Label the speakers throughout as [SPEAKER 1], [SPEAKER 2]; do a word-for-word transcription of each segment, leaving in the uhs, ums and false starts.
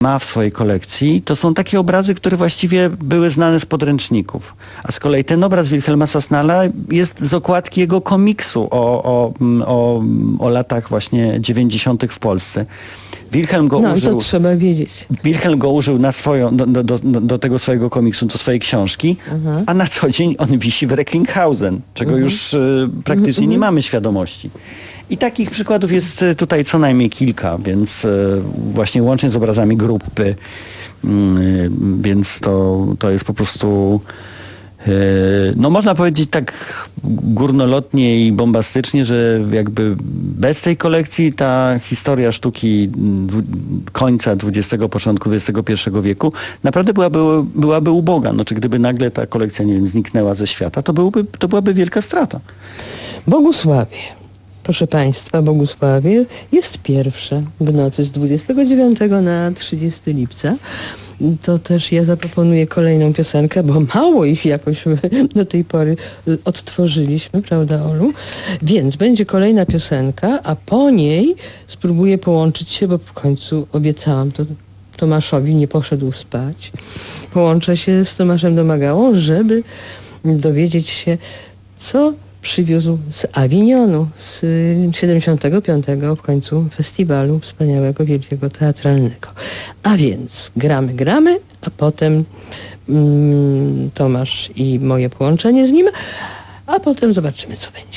[SPEAKER 1] ma w swojej kolekcji, to są takie obrazy, które właściwie były znane z podręczników. A z kolei ten obraz Wilhelma Sasnala jest z okładki jego komiksu o, o, o, o latach właśnie dziewięćdziesiątych w Polsce. Wilhelm go
[SPEAKER 2] no,
[SPEAKER 1] użył.
[SPEAKER 2] To trzeba wiedzieć.
[SPEAKER 1] Wilhelm go użył na swoją, do, do, do, do tego swojego komiksu, do swojej książki, uh-huh. a na co dzień on wisi w Recklinghausen, czego uh-huh. już y, praktycznie uh-huh. nie mamy świadomości. I takich przykładów jest tutaj co najmniej kilka, więc y, właśnie łącznie z obrazami grupy, y, więc to, to jest po prostu no można powiedzieć tak górnolotnie i bombastycznie, że jakby bez tej kolekcji ta historia sztuki końca dwudziestego, początku dwudziestego pierwszego wieku naprawdę byłaby, byłaby uboga. No, czy gdyby nagle ta kolekcja, nie wiem, zniknęła ze świata, to, byłby, to byłaby wielka strata.
[SPEAKER 2] Bogusławie. Proszę Państwa, Bogusławie jest pierwsze w nocy z dwudziestego dziewiątego na trzydziestego lipca. To też ja zaproponuję kolejną piosenkę, bo mało ich jakoś do tej pory odtworzyliśmy, prawda, Olu? Więc będzie kolejna piosenka, a po niej spróbuję połączyć się, bo w końcu obiecałam to Tomaszowi, nie poszedł spać. Połączę się z Tomaszem Domagałą, żeby dowiedzieć się, co przywiózł z Awinionu, z siedemdziesiątego piątego w końcu festiwalu wspaniałego, wielkiego, teatralnego. A więc gramy, gramy, a potem mm, Tomasz i moje połączenie z nim, a potem zobaczymy, co będzie.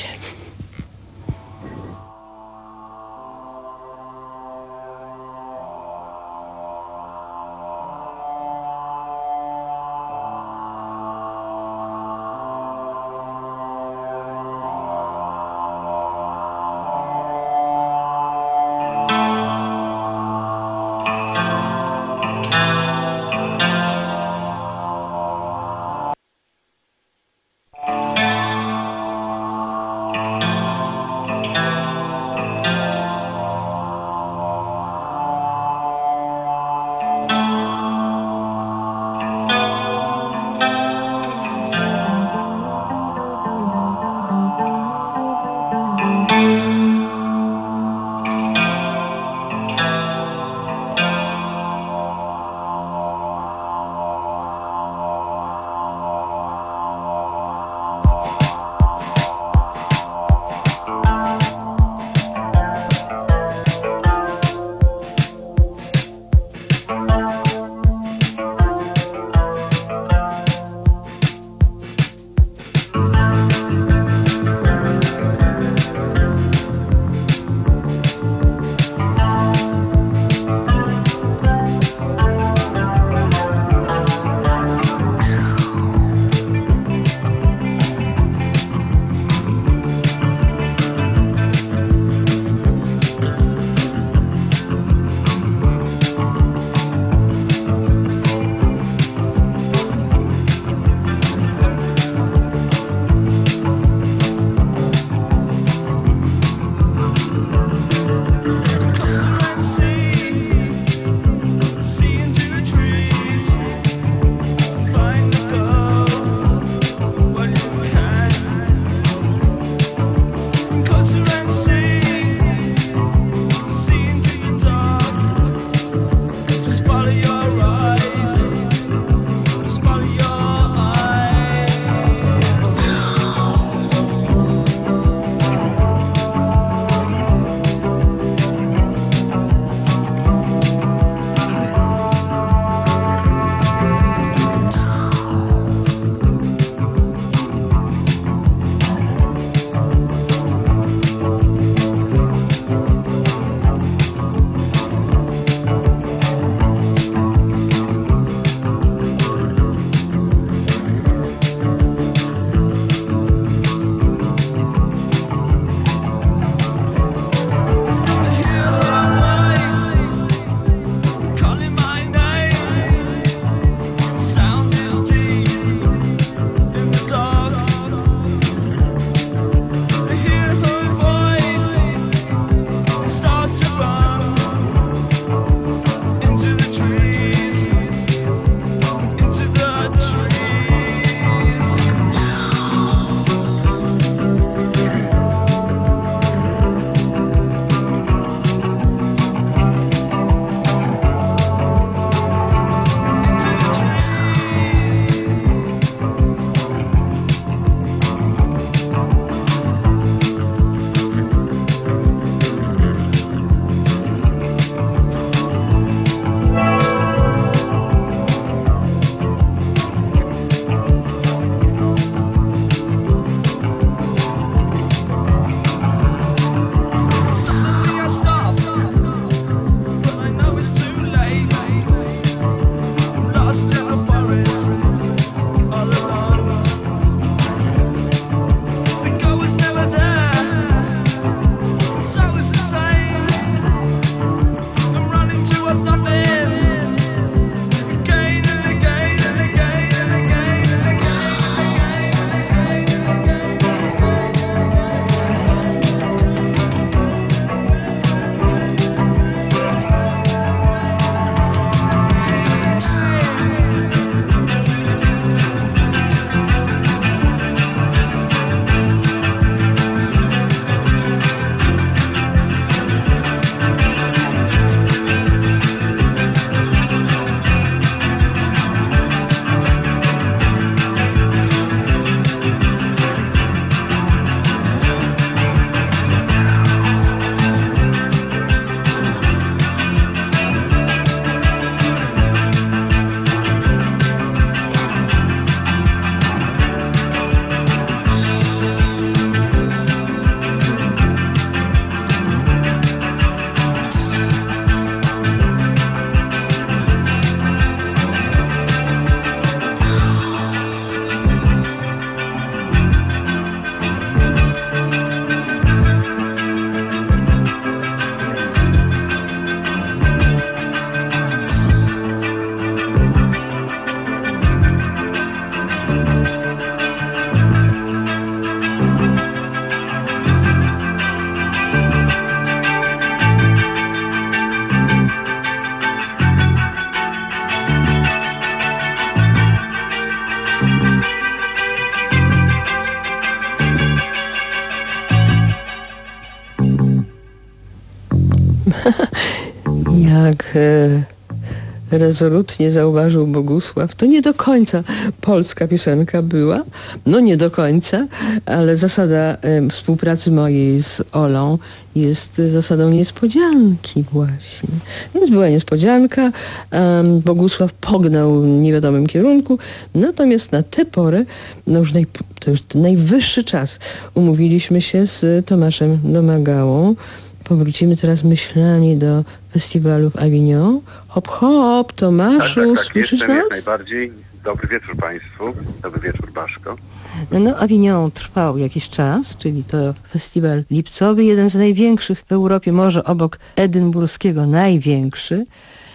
[SPEAKER 2] Jak e, rezolutnie zauważył Bogusław, to nie do końca polska piosenka była, no nie do końca, ale zasada e, współpracy mojej z Olą jest zasadą niespodzianki właśnie. Więc była niespodzianka, um, Bogusław pognał w niewiadomym kierunku, natomiast na tę porę, no już naj, to już najwyższy czas, umówiliśmy się z Tomaszem Domagałą. Powrócimy teraz myślami do festiwalu w Avignon. Hop, hop, Tomaszu,
[SPEAKER 3] tak, tak, tak.
[SPEAKER 2] słyszysz
[SPEAKER 3] Jestem
[SPEAKER 2] nas?
[SPEAKER 3] jak najbardziej. Dobry wieczór Państwu. Dobry wieczór, Baszko.
[SPEAKER 2] No, no, Avignon trwał jakiś czas, czyli to festiwal lipcowy, jeden z największych w Europie, może obok edynburskiego największy.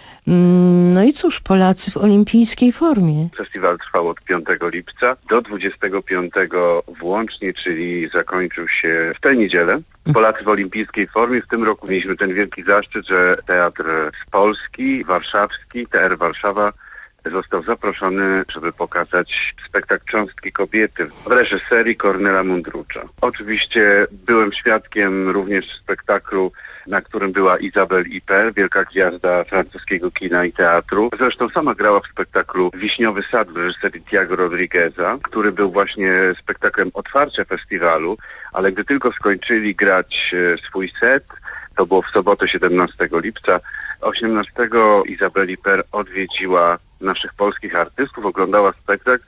[SPEAKER 2] No i cóż, Polacy w olimpijskiej formie.
[SPEAKER 3] Festiwal trwał od piątego lipca do dwudziestego piątego włącznie, czyli zakończył się w tę niedzielę. Polacy w olimpijskiej formie. W tym roku mieliśmy ten wielki zaszczyt, że Teatr z Polski, warszawski, T R Warszawa, został zaproszony, żeby pokazać spektakl Cząstki kobiety w reżyserii Kornela Mundrucza. Oczywiście byłem świadkiem również spektaklu, na którym była Isabelle Huppert, wielka gwiazda francuskiego kina i teatru. Zresztą sama grała w spektaklu Wiśniowy Sad w reżyserii Tiago Rodrigueza, który był właśnie spektaklem otwarcia festiwalu, ale gdy tylko skończyli grać swój set, to było w sobotę siedemnastego lipca, osiemnastego Isabelle Huppert odwiedziła naszych polskich artystów, oglądała spektakl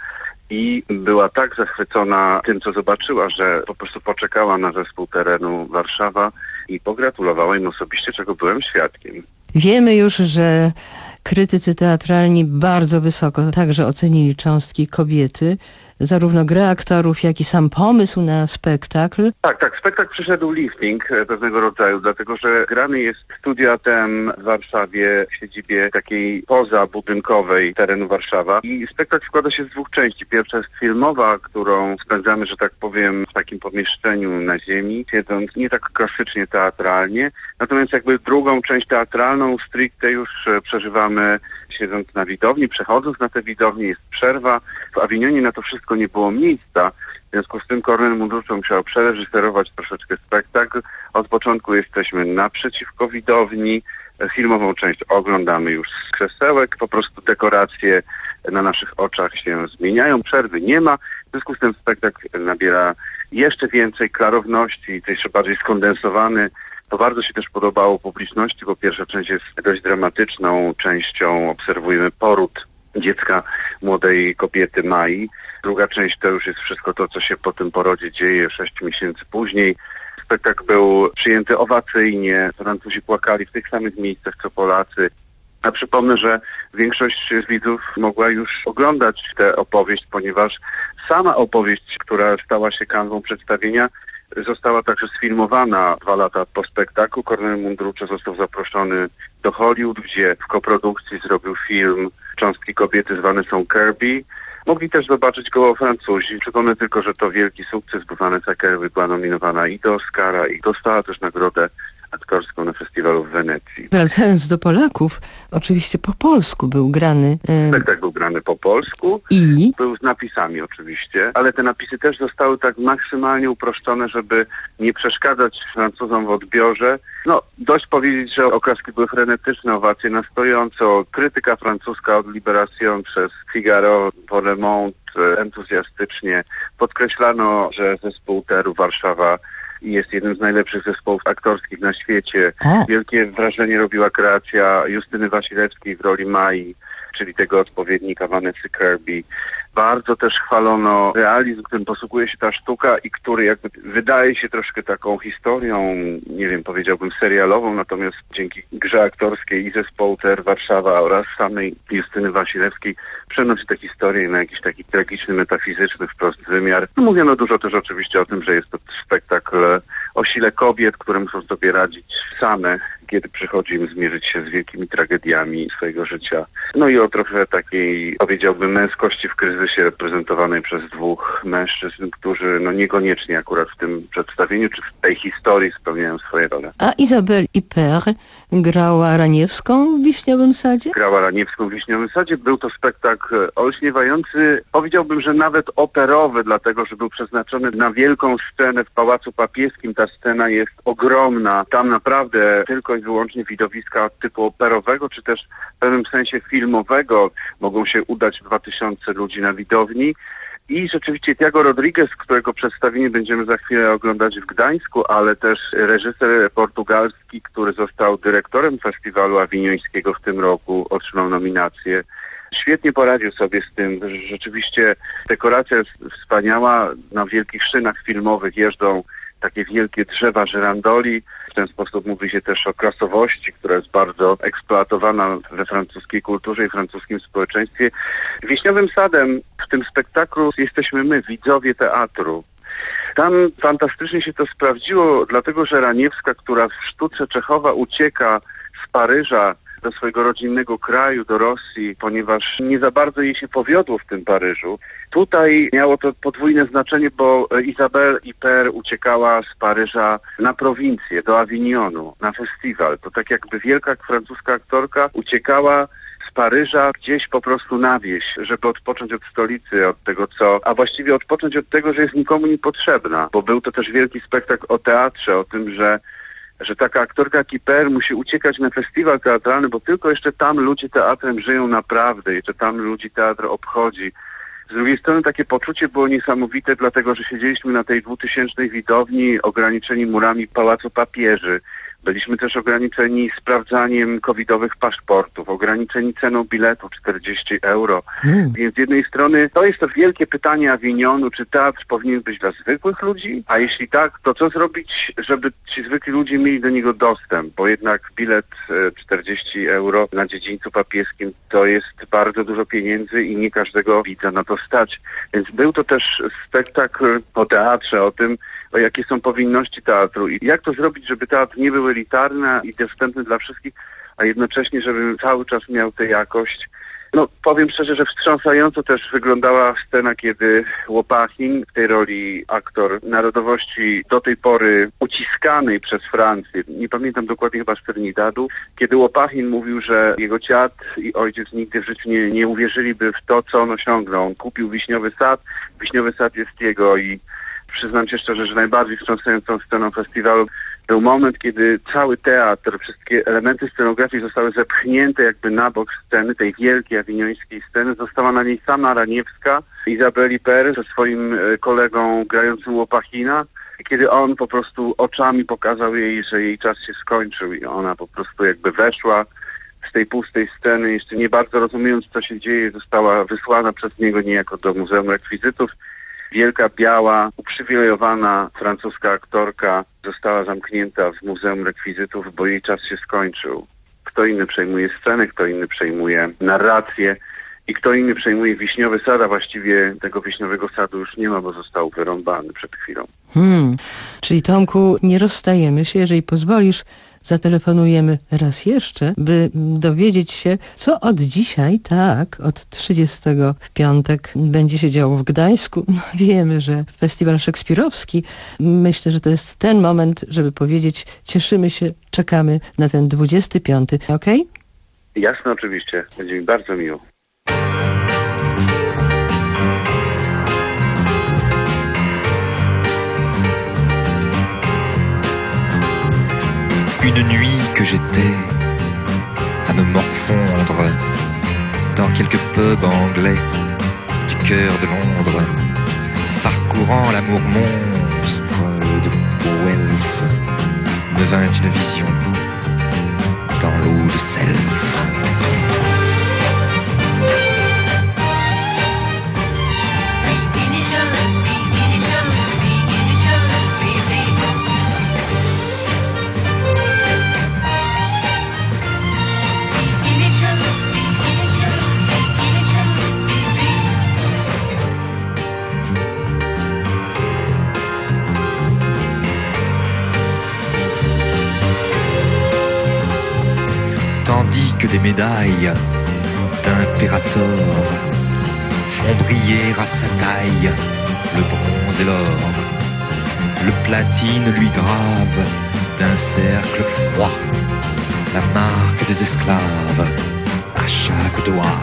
[SPEAKER 3] i była tak zachwycona tym, co zobaczyła, że po prostu poczekała na zespół terenu Warszawa i pogratulowała im osobiście, czego byłem świadkiem.
[SPEAKER 2] Wiemy już, że krytycy teatralni bardzo wysoko także ocenili Cząstki kobiety, zarówno grę aktorów, jak i sam pomysł na spektakl.
[SPEAKER 3] Tak, tak. Spektakl przyszedł lifting pewnego rodzaju, dlatego że grany jest studiatem w Warszawie, w siedzibie takiej pozabudynkowej terenu Warszawa. I spektakl składa się z dwóch części. Pierwsza jest filmowa, którą spędzamy, że tak powiem, w takim pomieszczeniu na ziemi, siedząc nie tak klasycznie teatralnie. Natomiast jakby drugą część teatralną stricte już przeżywamy siedząc na widowni, przechodząc na tę widownię, jest przerwa. W Avignonie na to wszystko nie było miejsca. W związku z tym Kornel Mundruczo musiał przereżyserować troszeczkę spektakl. Od początku jesteśmy naprzeciwko widowni. Filmową część oglądamy już z krzesełek. Po prostu dekoracje na naszych oczach się zmieniają. Przerwy nie ma. W związku z tym spektakl nabiera jeszcze więcej klarowności, jest jeszcze bardziej skondensowany. To bardzo się też podobało publiczności, bo pierwsza część jest dość dramatyczną częścią. Obserwujemy poród dziecka młodej kobiety Mai. Druga część to już jest wszystko to, co się po tym porodzie dzieje sześć miesięcy później. Spektakl był przyjęty owacyjnie. Francuzi płakali w tych samych miejscach co Polacy. A przypomnę, że większość z widzów mogła już oglądać tę opowieść, ponieważ sama opowieść, która stała się kanwą przedstawienia, została także sfilmowana dwa lata po spektaklu. Kornel Mundruczo został zaproszony do Hollywood, gdzie w koprodukcji zrobił film Cząstki kobiety zwane są Kirby. Mogli też zobaczyć go Francuzi. Przypomnę tylko, że to wielki sukces, bo Vanessa Kirby była nominowana i do Oscara, i dostała też nagrodę aktorską na festiwalu w Wenecji.
[SPEAKER 2] Wracając do Polaków, oczywiście po polsku był grany. E...
[SPEAKER 3] Spektakl był grany po polsku.
[SPEAKER 2] I?
[SPEAKER 3] Był z napisami oczywiście, ale te napisy też zostały tak maksymalnie uproszczone, żeby nie przeszkadzać Francuzom w odbiorze. No, dość powiedzieć, że oklaski były frenetyczne, owacje na stojąco. Krytyka francuska od Libération przez Figaro po Le Monde entuzjastycznie podkreślano, że zespół teatru Warszawa jest jednym z najlepszych zespołów aktorskich na świecie. A. Wielkie wrażenie robiła kreacja Justyny Wasilewskiej w roli Mai, czyli tego odpowiednika Vanessy Kirby. Bardzo też chwalono realizm, którym posługuje się ta sztuka i który jakby wydaje się troszkę taką historią, nie wiem, powiedziałbym serialową, natomiast dzięki grze aktorskiej i zespołu T R Warszawa oraz samej Justyny Wasilewskiej przenosi tę historię na jakiś taki tragiczny, metafizyczny wprost wymiar. No, mówiono dużo też oczywiście o tym, że jest to spektakl o sile kobiet, które muszą sobie radzić same, kiedy przychodzi im zmierzyć się z wielkimi tragediami swojego życia. No i o trochę takiej, powiedziałbym, męskości w kryzysie reprezentowanej przez dwóch mężczyzn, którzy no niekoniecznie akurat w tym przedstawieniu czy w tej historii spełniają swoje role.
[SPEAKER 2] A Isabelle Huppert grała Raniewską w Wiśniowym Sadzie?
[SPEAKER 3] Grała Raniewską w Wiśniowym Sadzie. Był to spektakl olśniewający, powiedziałbym, że nawet operowy, dlatego że był przeznaczony na wielką scenę w Pałacu Papieskim. Ta scena jest ogromna. Tam naprawdę tylko i wyłącznie widowiska typu operowego, czy też w pewnym sensie filmowego. Mogą się udać dwa tysiące ludzi na widowni. I rzeczywiście Tiago Rodriguez, którego przedstawienie będziemy za chwilę oglądać w Gdańsku, ale też reżyser portugalski, który został dyrektorem festiwalu awiniońskiego w tym roku, otrzymał nominację. Świetnie poradził sobie z tym. Rzeczywiście dekoracja jest wspaniała. Na wielkich szynach filmowych jeżdżą takie wielkie drzewa żyrandoli. W ten sposób mówi się też o klasowości, która jest bardzo eksploatowana we francuskiej kulturze i francuskim społeczeństwie. Wiśniowym sadem w tym spektaklu jesteśmy my, widzowie teatru. Tam fantastycznie się to sprawdziło, dlatego że Raniewska, która w sztuce Czechowa ucieka z Paryża do swojego rodzinnego kraju, do Rosji, ponieważ nie za bardzo jej się powiodło w tym Paryżu. Tutaj miało to podwójne znaczenie, bo Isabelle Huppert uciekała z Paryża na prowincję, do Awinionu, na festiwal. To tak jakby wielka francuska aktorka uciekała z Paryża gdzieś po prostu na wieś, żeby odpocząć od stolicy, od tego co, a właściwie odpocząć od tego, że jest nikomu niepotrzebna, bo był to też wielki spektakl o teatrze, o tym, że że taka aktorka jak Huppert musi uciekać na festiwal teatralny, bo tylko jeszcze tam ludzie teatrem żyją naprawdę, jeszcze tam ludzi teatr obchodzi. Z drugiej strony takie poczucie było niesamowite, dlatego że siedzieliśmy na tej dwutysięcznej widowni ograniczeni murami Pałacu Papieży. Byliśmy też ograniczeni sprawdzaniem covidowych paszportów, ograniczeni ceną biletu czterdzieści euro. Mm. Więc z jednej strony to jest to wielkie pytanie Awinionu, czy teatr powinien być dla zwykłych ludzi? A jeśli tak, to co zrobić, żeby ci zwykli ludzie mieli do niego dostęp? Bo jednak bilet czterdzieści euro na dziedzińcu papieskim to jest bardzo dużo pieniędzy i nie każdego widza na to stać. Więc był to też spektakl o teatrze, o tym, o jakie są powinności teatru i jak to zrobić, żeby teatr nie był elitarny i dostępny dla wszystkich, a jednocześnie, żeby cały czas miał tę jakość. No, powiem szczerze, że wstrząsająco też wyglądała scena, kiedy Łopachin, w tej roli aktor narodowości do tej pory uciskanej przez Francję, nie pamiętam dokładnie, chyba z Trinidadu, kiedy Łopachin mówił, że jego dziad i ojciec nigdy w życiu nie, nie uwierzyliby w to, co on osiągnął. On kupił Wiśniowy Sad, Wiśniowy Sad jest jego i przyznam się szczerze, że najbardziej wstrząsającą sceną festiwalu był moment, kiedy cały teatr, wszystkie elementy scenografii zostały zepchnięte jakby na bok sceny, tej wielkiej awiniońskiej sceny. Została na niej sama Raniewska, Isabelle Huppert ze swoim kolegą grającym Łopachina, kiedy on po prostu oczami pokazał jej, że jej czas się skończył i ona po prostu jakby weszła z tej pustej sceny, jeszcze nie bardzo rozumiejąc, co się dzieje, została wysłana przez niego niejako do Muzeum Rekwizytów. Wielka, biała, uprzywilejowana francuska aktorka została zamknięta w Muzeum Rekwizytów, bo jej czas się skończył. Kto inny przejmuje scenę, kto inny przejmuje narrację i kto inny przejmuje Wiśniowy Sad, a właściwie tego Wiśniowego Sadu już nie ma, bo został wyrąbany przed chwilą. Hmm.
[SPEAKER 2] Czyli Tomku, nie rozstajemy się, jeżeli pozwolisz, zatelefonujemy raz jeszcze, by dowiedzieć się, co od dzisiaj, tak, od trzydziestego w piątek będzie się działo w Gdańsku. No, wiemy, że festiwal szekspirowski, myślę, że to jest ten moment, żeby powiedzieć, cieszymy się, czekamy na ten dwudziesty piąty, okej?
[SPEAKER 3] Okay? Jasne, oczywiście. Będzie mi bardzo miło.
[SPEAKER 4] Une nuit que j'étais à me morfondre dans quelques pubs anglais du cœur de Londres, parcourant l'amour monstre de Wells, me vint une vision dans l'eau de Cels. Tandis que les médailles d'impérator font briller à sa taille le bronze et l'or, le platine lui grave d'un cercle froid la marque des esclaves à chaque doigt.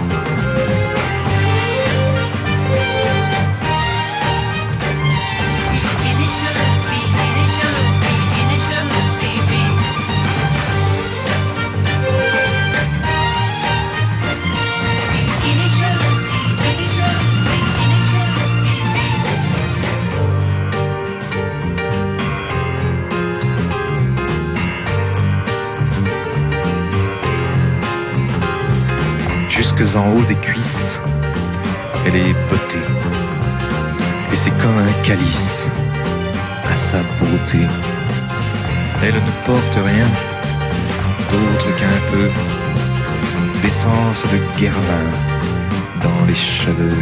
[SPEAKER 4] jusqu'en haut des cuisses. Elle est beauté. Et c'est comme un calice à sa beauté. Elle ne porte rien d'autre qu'un peu d'essence de guervin dans les cheveux.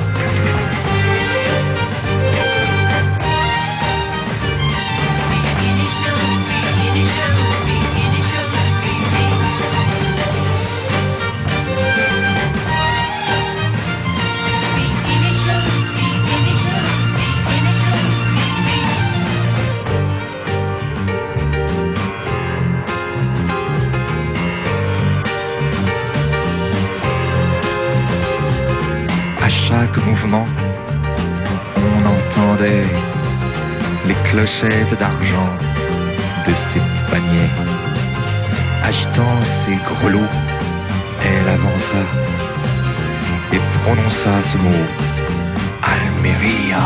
[SPEAKER 4] À chaque mouvement, on entendait les clochettes d'argent de ses paniers. Agitant ses grelots, elle avança et prononça ce mot, Almeria.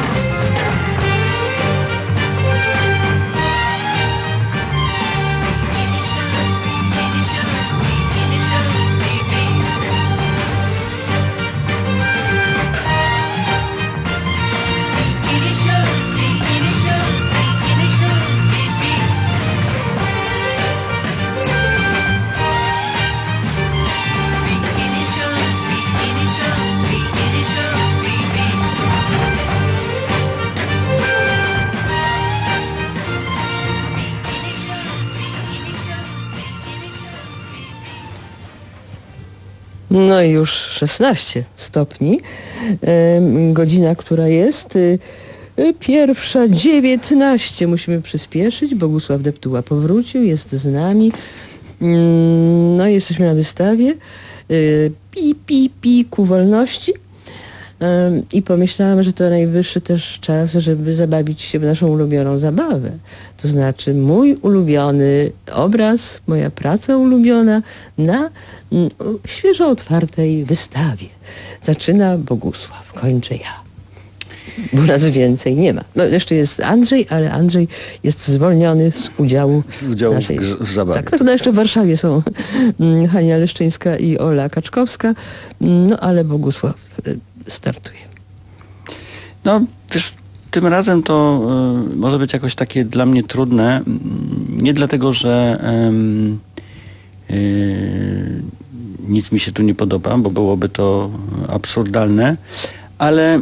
[SPEAKER 2] No i już szesnaście stopni. E, godzina, która jest e, pierwsza dziewiętnaście. Musimy przyspieszyć. Bogusław Deptuła powrócił, jest z nami. Mm, no i jesteśmy na wystawie. E, pi, pi, pi ku wolności. E, I pomyślałam, że to najwyższy też czas, żeby zabawić się w naszą ulubioną zabawę. To znaczy mój ulubiony obraz, moja praca ulubiona na mm, świeżo otwartej wystawie. Zaczyna Bogusław, kończę ja. Bo nas więcej nie ma. No jeszcze jest Andrzej, ale Andrzej jest zwolniony z udziału,
[SPEAKER 1] Z udziału
[SPEAKER 2] naszej...
[SPEAKER 1] w, w zabawie.
[SPEAKER 2] Tak, tak, no jeszcze w Warszawie są mm, Hania Leszczyńska i Ola Kaczkowska, no ale Bogusław y, startuje.
[SPEAKER 1] No, wiesz, tym razem to y, może być jakoś takie dla mnie trudne. Nie dlatego, że y, y, nic mi się tu nie podoba, bo byłoby to absurdalne, ale y,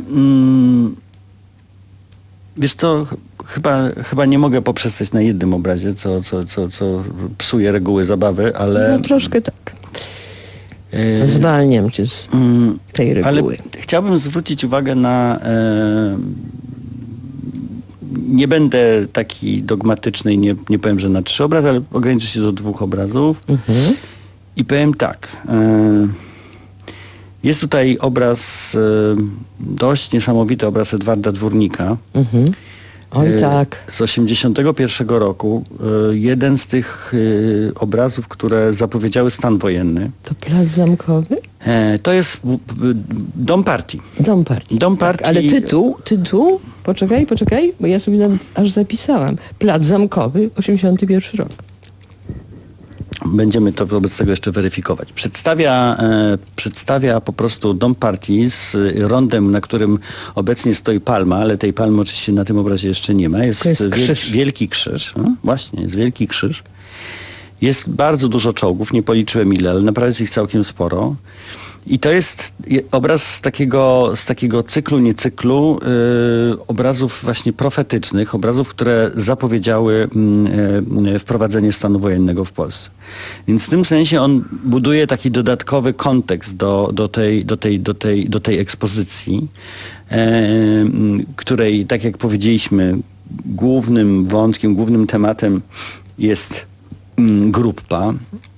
[SPEAKER 1] wiesz co, chyba, chyba nie mogę poprzestać na jednym obrazie, co, co, co, co psuje reguły zabawy, ale...
[SPEAKER 2] No troszkę tak.
[SPEAKER 1] y,
[SPEAKER 2] Zwalniam cię z tej reguły.
[SPEAKER 1] Ale chciałbym zwrócić uwagę na... E, nie będę taki dogmatyczny i nie, nie powiem, że na trzy obrazy, ale ograniczę się do dwóch obrazów.
[SPEAKER 2] Mhm.
[SPEAKER 1] I powiem tak. E, jest tutaj obraz, e, dość niesamowity obraz Edwarda Dwórnika.
[SPEAKER 2] Mhm. Oj tak.
[SPEAKER 1] Z osiemdziesiątego pierwszego roku. E, jeden z tych e, obrazów, które zapowiedziały stan wojenny.
[SPEAKER 2] To Plac Zamkowy?
[SPEAKER 1] E, to jest b, b, Dom Partii.
[SPEAKER 2] Dom Partii.
[SPEAKER 1] Dom Partii.
[SPEAKER 2] Tak, ale tytuł, tytuł, poczekaj, poczekaj, bo ja sobie nawet aż zapisałam. Plac Zamkowy, osiemdziesiąty pierwszy rok.
[SPEAKER 1] Będziemy to wobec tego jeszcze weryfikować. Przedstawia, e, przedstawia po prostu Dom Partii z rondem, na którym obecnie stoi palma, ale tej palmy oczywiście na tym obrazie jeszcze nie ma. Jest,
[SPEAKER 2] To jest
[SPEAKER 1] wiel,
[SPEAKER 2] krzyż.
[SPEAKER 1] wielki krzyż. No, właśnie, jest wielki krzyż. Jest bardzo dużo czołgów, nie policzyłem ile, ale naprawdę jest ich całkiem sporo. I to jest obraz z takiego, z takiego cyklu, nie cyklu, yy, obrazów właśnie profetycznych, obrazów, które zapowiedziały yy, wprowadzenie stanu wojennego w Polsce. Więc w tym sensie on buduje taki dodatkowy kontekst do, do, tej, do, tej, do, tej, do tej ekspozycji, yy, której, tak jak powiedzieliśmy, głównym wątkiem, głównym tematem jest yy, gruppa.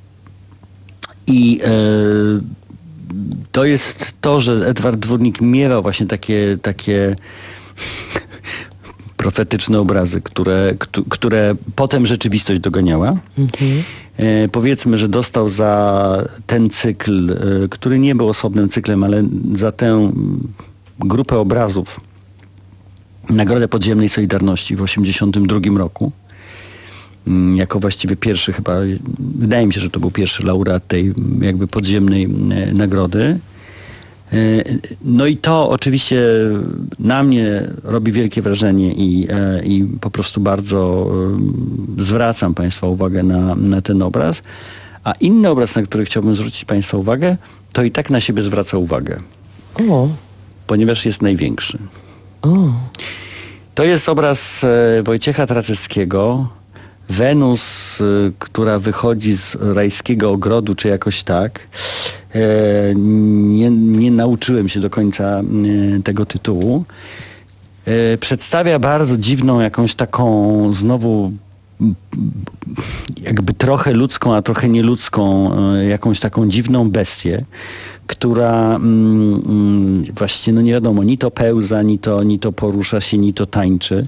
[SPEAKER 1] I yy, to jest to, że Edward Dwórnik miewał właśnie takie, takie profetyczne obrazy, które, które potem rzeczywistość doganiała. Mhm. E, powiedzmy, że dostał za ten cykl, e, który nie był osobnym cyklem, ale za tę grupę obrazów Nagrodę Podziemnej Solidarności w osiemdziesiątym drugim roku. jako właściwie pierwszy chyba, wydaje mi się, że to był pierwszy laureat tej jakby podziemnej nagrody. No i to oczywiście na mnie robi wielkie wrażenie i, i po prostu bardzo zwracam Państwa uwagę na, na ten obraz. A inny obraz, na który chciałbym zwrócić Państwa uwagę, to i tak na siebie zwraca uwagę.
[SPEAKER 2] O.
[SPEAKER 1] Ponieważ jest największy.
[SPEAKER 2] O.
[SPEAKER 1] To jest obraz Wojciecha Traczyckiego, Wenus, która wychodzi z rajskiego ogrodu, czy jakoś tak. Nie, nie nauczyłem się do końca tego tytułu. Przedstawia bardzo dziwną, jakąś taką znowu jakby trochę ludzką, a trochę nieludzką, jakąś taką dziwną bestię, która mm, właśnie, no nie wiadomo, ni to pełza, ni to, ni to porusza się, ni to tańczy.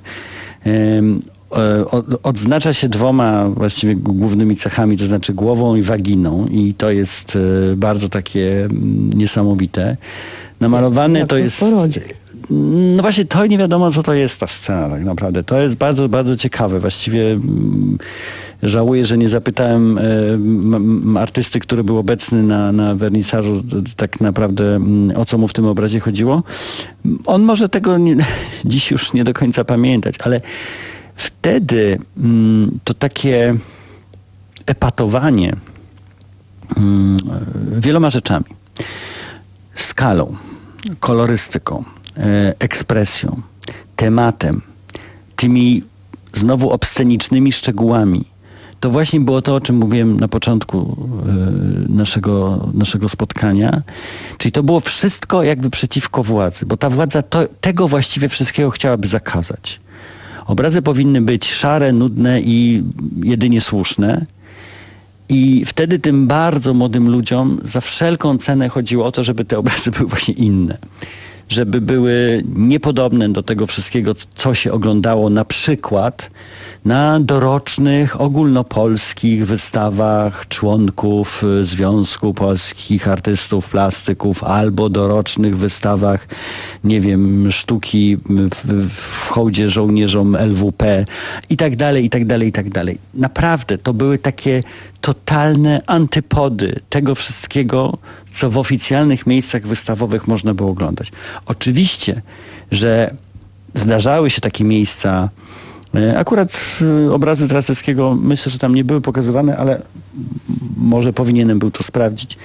[SPEAKER 1] Odznacza się dwoma właściwie głównymi cechami, to znaczy głową i waginą, i to jest bardzo takie niesamowite. Namalowany
[SPEAKER 2] Jak
[SPEAKER 1] to
[SPEAKER 2] to
[SPEAKER 1] jest...
[SPEAKER 2] porodzi.
[SPEAKER 1] No właśnie, to nie wiadomo, co to jest ta scena tak naprawdę. To jest bardzo, bardzo ciekawe. Właściwie mm, żałuję, że nie zapytałem y, m, artysty, który był obecny na, na wernisażu, tak naprawdę m, o co mu w tym obrazie chodziło. On może tego nie, dziś już nie do końca pamiętać, ale wtedy m, to takie epatowanie m, wieloma rzeczami. Skalą, kolorystyką, ekspresją, tematem, tymi znowu obscenicznymi szczegółami. To właśnie było to, o czym mówiłem na początku naszego, naszego spotkania. Czyli to było wszystko jakby przeciwko władzy, bo ta władza to, tego właściwie wszystkiego chciałaby zakazać. Obrazy powinny być szare, nudne i jedynie słuszne. I wtedy tym bardzo młodym ludziom za wszelką cenę chodziło o to, żeby te obrazy były właśnie inne. Żeby były niepodobne do tego wszystkiego, co się oglądało na przykład na dorocznych, ogólnopolskich wystawach członków Związku Polskich Artystów Plastyków albo dorocznych wystawach, nie wiem, sztuki w, w hołdzie żołnierzom L W P i tak dalej, i tak dalej, i tak dalej. Naprawdę to były takie totalne antypody tego wszystkiego, co w oficjalnych miejscach wystawowych można było oglądać. Oczywiście, że zdarzały się takie miejsca. Akurat obrazy Traczyckiego myślę, że tam nie były pokazywane, ale może powinienem był to sprawdzić.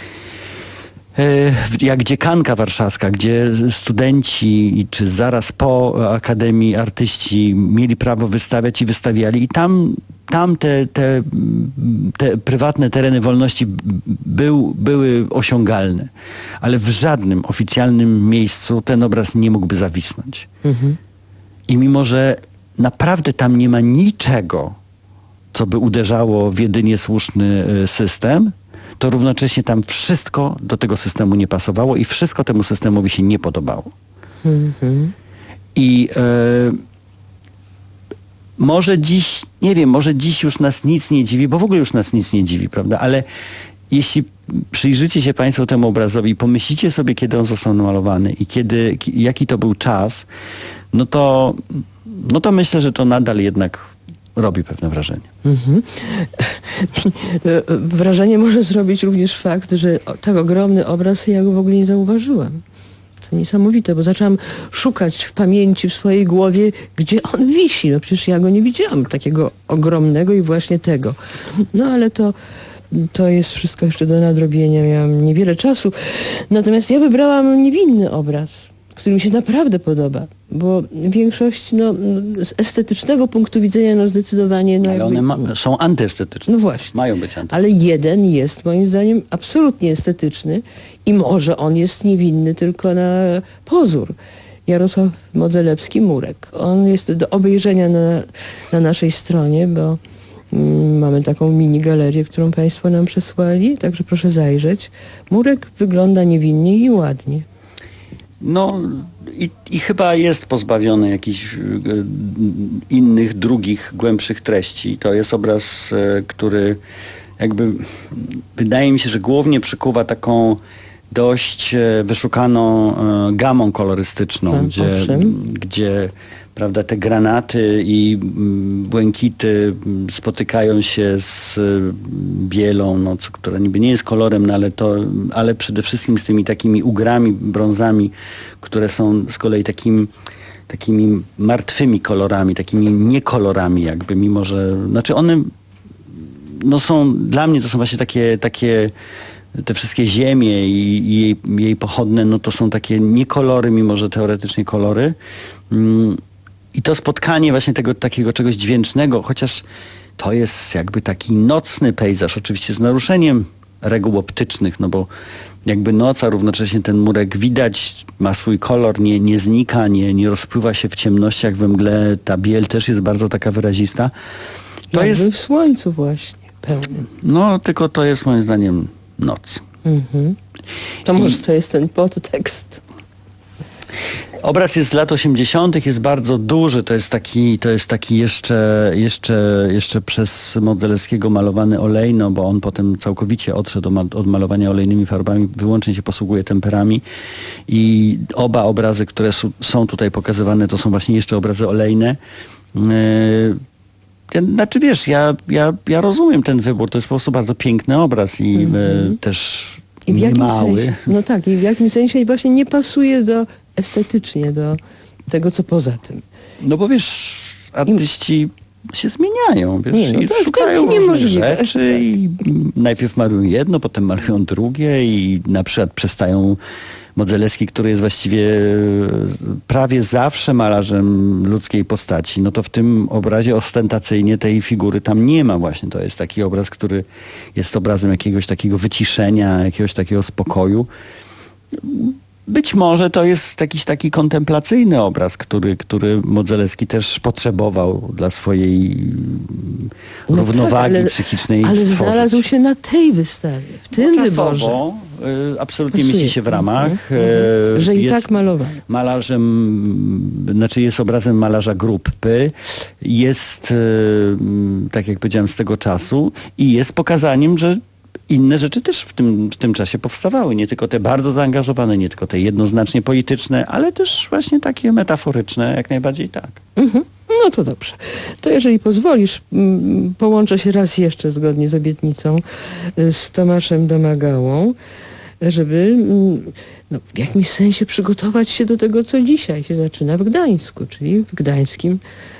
[SPEAKER 1] Jak Dziekanka Warszawska, gdzie studenci, czy zaraz po Akademii artyści mieli prawo wystawiać i wystawiali, i tam, tam te, te, te prywatne tereny wolności był, były osiągalne. Ale w żadnym oficjalnym miejscu ten obraz nie mógłby zawisnąć. Mhm. I mimo, że naprawdę tam nie ma niczego, co by uderzało w jedynie słuszny system, to równocześnie tam wszystko do tego systemu nie pasowało i wszystko temu systemowi się nie podobało. Mm-hmm. I e, może dziś, nie wiem, może dziś już nas nic nie dziwi, bo w ogóle już nas nic nie dziwi, prawda? Ale jeśli przyjrzycie się Państwo temu obrazowi i pomyślicie sobie, kiedy on został namalowany i kiedy, jaki to był czas, no to, no to myślę, że to nadal jednak robi pewne wrażenie. Mhm.
[SPEAKER 2] Wrażenie może zrobić również fakt, że tak ogromny obraz ja go w ogóle nie zauważyłam. To niesamowite, bo zaczęłam szukać w pamięci, w swojej głowie, gdzie on wisi. No przecież ja go nie widziałam, takiego ogromnego i właśnie tego. No ale to, to jest wszystko jeszcze do nadrobienia. Miałam niewiele czasu. Natomiast ja wybrałam niewinny obraz, który mi się naprawdę podoba, bo większość no, z estetycznego punktu widzenia no zdecydowanie... No,
[SPEAKER 1] ale
[SPEAKER 2] jakby,
[SPEAKER 1] one ma, są antyestetyczne.
[SPEAKER 2] No właśnie.
[SPEAKER 1] Mają być antyestetyczne.
[SPEAKER 2] Ale jeden jest moim zdaniem absolutnie estetyczny i może on jest niewinny tylko na pozór. Jarosław Modzelewski Murek. On jest do obejrzenia na, na naszej stronie, bo mm, mamy taką mini galerię, którą Państwo nam przesłali, także proszę zajrzeć. Murek wygląda niewinnie i ładnie.
[SPEAKER 1] No i, i chyba jest pozbawiony jakichś y, innych, drugich, głębszych treści. To jest obraz, y, który jakby wydaje mi się, że głównie przykuwa taką dość y, wyszukaną y, gamą kolorystyczną,
[SPEAKER 2] A,
[SPEAKER 1] gdzie, gdzie prawda, te granaty i błękity spotykają się z bielą, no, co, która niby nie jest kolorem, no, ale, to, ale przede wszystkim z tymi takimi ugrami, brązami, które są z kolei takimi, takimi martwymi kolorami, takimi niekolorami jakby, mimo że, znaczy one no są, dla mnie to są właśnie takie, takie te wszystkie ziemie i, i jej, jej pochodne, no to są takie niekolory, mimo że teoretycznie kolory. I to spotkanie właśnie tego takiego czegoś dźwięcznego, chociaż to jest jakby taki nocny pejzaż, oczywiście z naruszeniem reguł optycznych, no bo jakby noc, a równocześnie ten murek widać, ma swój kolor, nie, nie znika, nie, nie rozpływa się w ciemnościach, we mgle. Ta biel też jest bardzo taka wyrazista. To
[SPEAKER 2] jakby
[SPEAKER 1] jest
[SPEAKER 2] w słońcu właśnie pełnym.
[SPEAKER 1] No, tylko to jest moim zdaniem noc.
[SPEAKER 2] Mhm. To może to jest ten podtekst.
[SPEAKER 1] Obraz jest z lat osiemdziesiątych, jest bardzo duży, to jest taki, to jest taki jeszcze, jeszcze, jeszcze przez Modzelewskiego malowany olejno, bo on potem całkowicie odszedł od malowania olejnymi farbami, wyłącznie się posługuje temperami i oba obrazy, które są tutaj pokazywane, to są właśnie jeszcze obrazy olejne. Znaczy wiesz, ja, ja, ja rozumiem ten wybór, to jest po prostu bardzo piękny obraz i mm-hmm. też
[SPEAKER 2] I w
[SPEAKER 1] nie
[SPEAKER 2] jakim
[SPEAKER 1] mały.
[SPEAKER 2] Sensie, no tak, i w jakimś sensie właśnie nie pasuje do estetycznie do tego, co poza tym.
[SPEAKER 1] No bo wiesz, artyści I... się zmieniają, wiesz,
[SPEAKER 2] nie, no
[SPEAKER 1] i
[SPEAKER 2] to,
[SPEAKER 1] szukają
[SPEAKER 2] to
[SPEAKER 1] różnych rzeczy i najpierw malują jedno, potem malują drugie i na przykład przestają. Modzelewski, który jest właściwie prawie zawsze malarzem ludzkiej postaci, no to w tym obrazie ostentacyjnie tej figury tam nie ma właśnie. To jest taki obraz, który jest obrazem jakiegoś takiego wyciszenia, jakiegoś takiego spokoju. Być może to jest jakiś taki kontemplacyjny obraz, który, który Modzelewski też potrzebował dla swojej no równowagi tak, ale, psychicznej
[SPEAKER 2] ale
[SPEAKER 1] stworzyć.
[SPEAKER 2] Ale znalazł się na tej wystawie, w tym
[SPEAKER 1] no,
[SPEAKER 2] wyborze.
[SPEAKER 1] Czasowo, y, absolutnie mieści się w ramach.
[SPEAKER 2] Mm-hmm. Że i tak malowany.
[SPEAKER 1] Malarzem, znaczy jest obrazem malarza grupy, jest, y, tak jak powiedziałem, z tego czasu i jest pokazaniem, że inne rzeczy też w tym, w tym czasie powstawały. Nie tylko te bardzo zaangażowane, nie tylko te jednoznacznie polityczne, ale też właśnie takie metaforyczne, jak najbardziej tak.
[SPEAKER 2] Mhm. No to dobrze. To jeżeli pozwolisz, połączę się raz jeszcze zgodnie z obietnicą z Tomaszem Domagałą, żeby no, w jakimś sensie przygotować się do tego, co dzisiaj się zaczyna w Gdańsku, czyli w gdańskim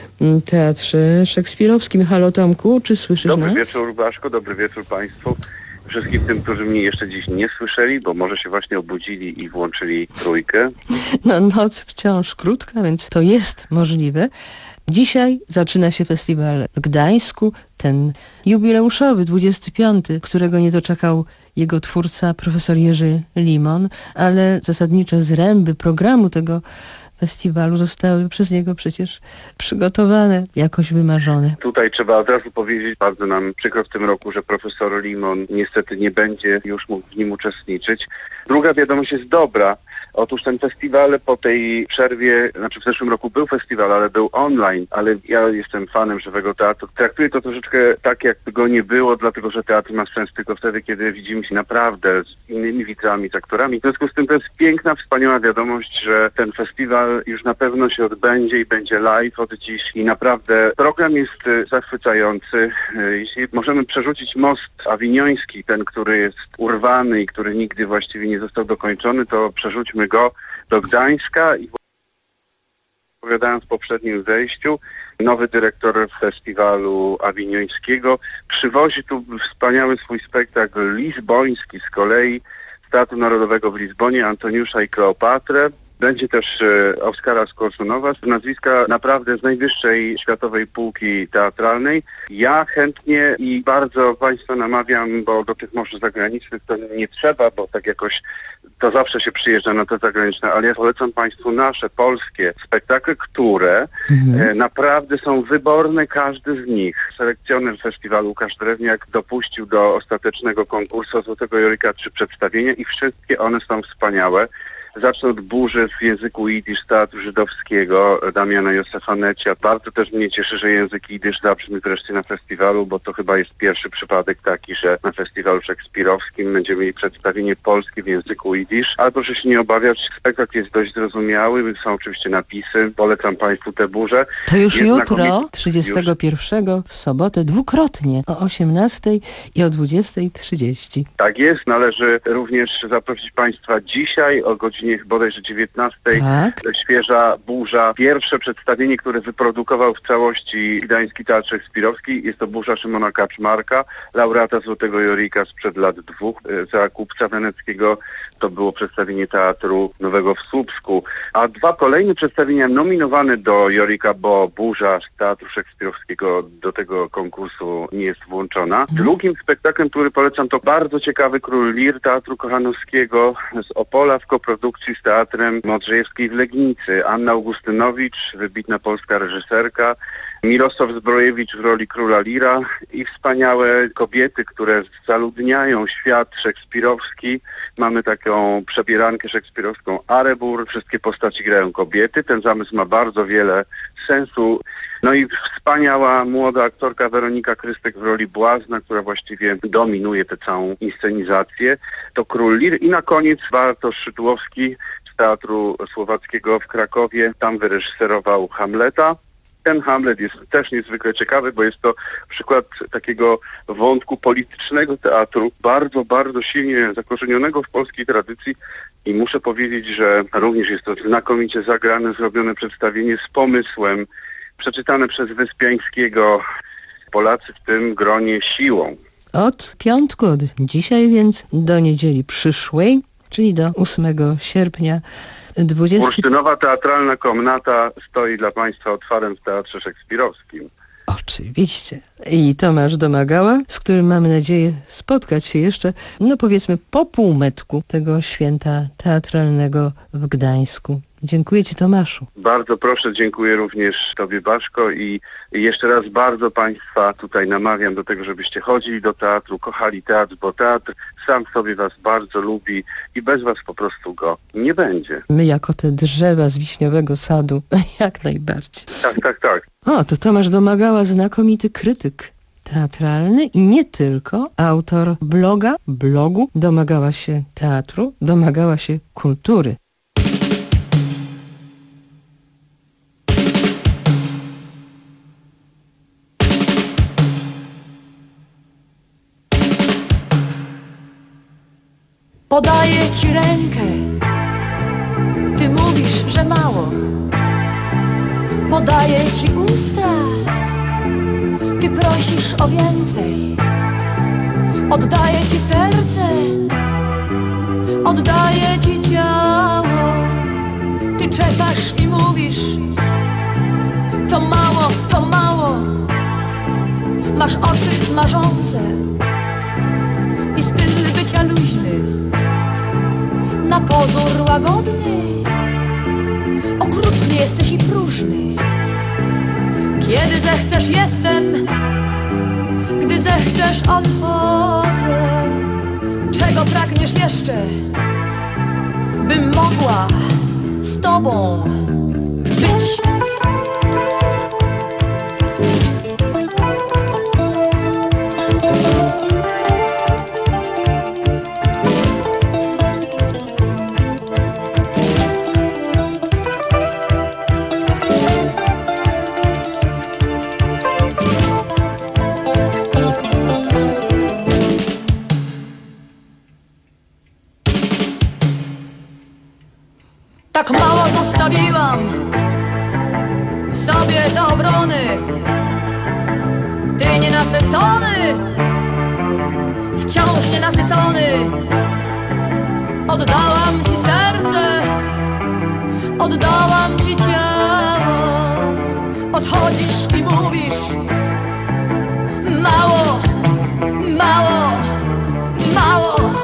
[SPEAKER 2] Teatrze Szekspirowskim. Halo Tomku, czy słyszysz
[SPEAKER 3] Dobry
[SPEAKER 2] nas?
[SPEAKER 3] wieczór Baszko, dobry wieczór Państwu. Wszystkim tym, którzy mnie jeszcze dziś nie słyszeli, bo może się właśnie obudzili i włączyli trójkę.
[SPEAKER 2] No noc wciąż krótka, więc to jest możliwe. Dzisiaj zaczyna się festiwal w Gdańsku, ten jubileuszowy, dwudziesty piąty, którego nie doczekał jego twórca, profesor Jerzy Limon, ale zasadnicze zręby programu tego festiwalu zostały przez niego przecież przygotowane, jakoś wymarzone.
[SPEAKER 3] Tutaj trzeba od razu powiedzieć, bardzo nam przykro w tym roku, że profesor Limon niestety nie będzie już mógł w nim uczestniczyć. Druga wiadomość jest dobra. Otóż ten festiwal po tej przerwie, znaczy w zeszłym roku był festiwal, ale był online, ale ja jestem fanem żywego teatru. Traktuję to troszeczkę tak, jakby go nie było, dlatego że teatr ma sens tylko wtedy, kiedy widzimy się naprawdę z innymi widzami, z aktorami. W związku z tym to jest piękna, wspaniała wiadomość, że ten festiwal już na pewno się odbędzie i będzie live od dziś i naprawdę program jest zachwycający. Jeśli możemy przerzucić most awinioński, ten, który jest urwany i który nigdy właściwie nie został dokończony, to przerzućmy go do Gdańska i opowiadając w poprzednim wejściu, nowy dyrektor festiwalu awiniońskiego przywozi tu wspaniały swój spektakl lizboński z kolei z Teatru Narodowego w Lizbonie, Antoniusza i Kleopatrę. Będzie też e, Oskara Skorsunowa, z nazwiska naprawdę z najwyższej światowej półki teatralnej. Ja chętnie i bardzo Państwa namawiam, bo do tych może zagranicznych to nie trzeba, bo tak jakoś to zawsze się przyjeżdża na te zagraniczne, ale ja polecam Państwu nasze, polskie spektakle, które mhm. e, naprawdę są wyborne, każdy z nich. Selekcjoner festiwalu Łukasz Drewniak dopuścił do ostatecznego konkursu Złotego Jorika trzy przedstawienia i wszystkie one są wspaniałe. Zacznę od burzy w języku jidysz teatru żydowskiego Damiana Józefa Necia. Bardzo też mnie cieszy, że język jidysz zabrzmi wreszcie na festiwalu, bo to chyba jest pierwszy przypadek taki, że na festiwalu szekspirowskim będziemy mieli przedstawienie polskie w języku jidysz. Ale proszę się nie obawiać, spektakl jest dość zrozumiały, są oczywiście napisy, polecam Państwu te burze.
[SPEAKER 2] To już
[SPEAKER 3] Jest
[SPEAKER 2] jutro,
[SPEAKER 3] znakomity-
[SPEAKER 2] trzydziestego pierwszego w sobotę, dwukrotnie o osiemnastej i o dwudziestej trzydzieści.
[SPEAKER 3] Tak jest, należy również zaprosić Państwa dzisiaj o godzinie bodajże dziewiętnastej.
[SPEAKER 2] Tak.
[SPEAKER 3] Świeża burza. Pierwsze przedstawienie, które wyprodukował w całości Gdański Teatr Szekspirowski. Jest to burza Szymona Kaczmarka, laureata Złotego Jorika sprzed lat dwóch za kupca weneckiego. To było przedstawienie Teatru Nowego w Słupsku. A dwa kolejne przedstawienia nominowane do Jorika, bo burza z Teatru Szekspirowskiego do tego konkursu nie jest włączona. Drugim spektaklem, który polecam, to bardzo ciekawy Król Lir Teatru Kochanowskiego z Opola w koprodukcji z Teatrem Modrzejewskiej w Legnicy. Anna Augustynowicz, wybitna polska reżyserka, Mirosław Zbrojewicz w roli Króla Lira i wspaniałe kobiety, które zaludniają świat szekspirowski. Mamy taką przebierankę szekspirowską Arebur. Wszystkie postaci grają kobiety. Ten zamysł ma bardzo wiele sensu. No i wspaniała młoda aktorka Weronika Krystek w roli Błazna, która właściwie dominuje tę całą inscenizację. To Król Lir. I na koniec Bartosz Szydłowski z Teatru Słowackiego w Krakowie. Tam wyreżyserował Hamleta. Ten Hamlet jest też niezwykle ciekawy, bo jest to przykład takiego wątku politycznego teatru, bardzo, bardzo silnie zakorzenionego w polskiej tradycji i muszę powiedzieć, że również jest to znakomicie zagrane, zrobione przedstawienie z pomysłem, przeczytane przez Wyspiańskiego. Polacy w tym gronie siłą.
[SPEAKER 2] Od piątku, od dzisiaj więc do niedzieli przyszłej, czyli do ósmego sierpnia dwudziestego...
[SPEAKER 3] Bursztynowa Teatralna Komnata stoi dla Państwa otwarem w Teatrze Szekspirowskim.
[SPEAKER 2] Oczywiście. I Tomasz Domagała, z którym mamy nadzieję spotkać się jeszcze, no powiedzmy po półmetku tego święta teatralnego w Gdańsku. Dziękuję Ci, Tomaszu.
[SPEAKER 3] Bardzo proszę, dziękuję również Tobie, Baszko, i jeszcze raz bardzo Państwa tutaj namawiam do tego, żebyście chodzili do teatru, kochali teatr, bo teatr sam sobie Was bardzo lubi i bez Was po prostu go nie będzie.
[SPEAKER 2] My jako te drzewa z wiśniowego sadu, jak najbardziej.
[SPEAKER 3] Tak, tak, tak.
[SPEAKER 2] O, to Tomasz Domagała, znakomity krytyk teatralny i nie tylko, autor bloga, blogu, domagała się teatru, domagała się kultury.
[SPEAKER 5] Podaję ci rękę, ty mówisz, że mało. Podaję ci usta, ty prosisz o więcej. Oddaję ci serce, oddaję ci ciało. Ty czekasz i mówisz, to mało, to mało. Masz oczy marzące i styl bycia luźny, na pozór łagodny, okrutny jesteś i próżny. Kiedy zechcesz jestem, gdy zechcesz odchodzę. Czego pragniesz jeszcze, bym mogła z tobą być? Tak mało zostawiłam sobie do obrony. Ty nienasycony, wciąż nienasycony. Oddałam ci serce, oddałam ci ciało. Odchodzisz i mówisz, mało, mało, mało.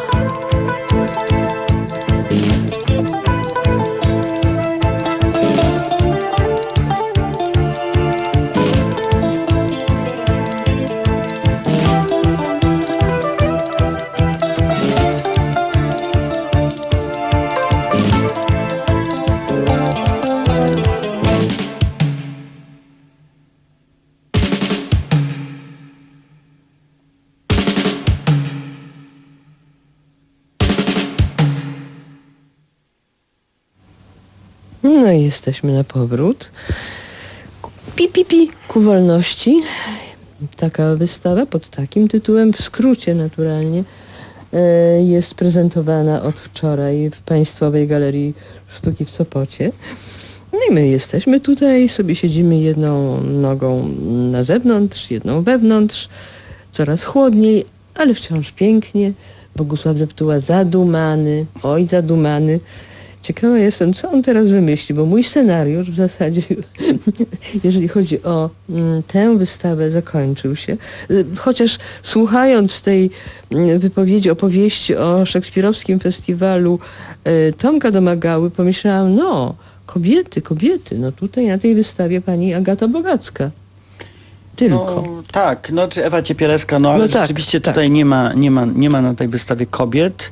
[SPEAKER 2] No i jesteśmy na powrót. Pi, pi, pi ku wolności. Taka wystawa pod takim tytułem, w skrócie naturalnie, jest prezentowana od wczoraj w Państwowej Galerii Sztuki w Sopocie. No i my jesteśmy tutaj, sobie siedzimy jedną nogą na zewnątrz, jedną wewnątrz, coraz chłodniej, ale wciąż pięknie. Bogusław Reptuła zadumany, oj zadumany. Ciekawa jestem, co on teraz wymyśli, bo mój scenariusz w zasadzie, jeżeli chodzi o mm, tę wystawę, zakończył się. Chociaż słuchając tej mm, wypowiedzi, opowieści o szekspirowskim festiwalu y, Tomka Domagały, pomyślałam, no, kobiety, kobiety, no tutaj na tej wystawie pani Agata Bogacka. Tylko.
[SPEAKER 1] No, tak, no czy Ewa Ciepieleska, no ale
[SPEAKER 2] no tak,
[SPEAKER 1] rzeczywiście
[SPEAKER 2] tak.
[SPEAKER 1] tutaj nie ma, nie ma, nie ma na tej wystawie kobiet.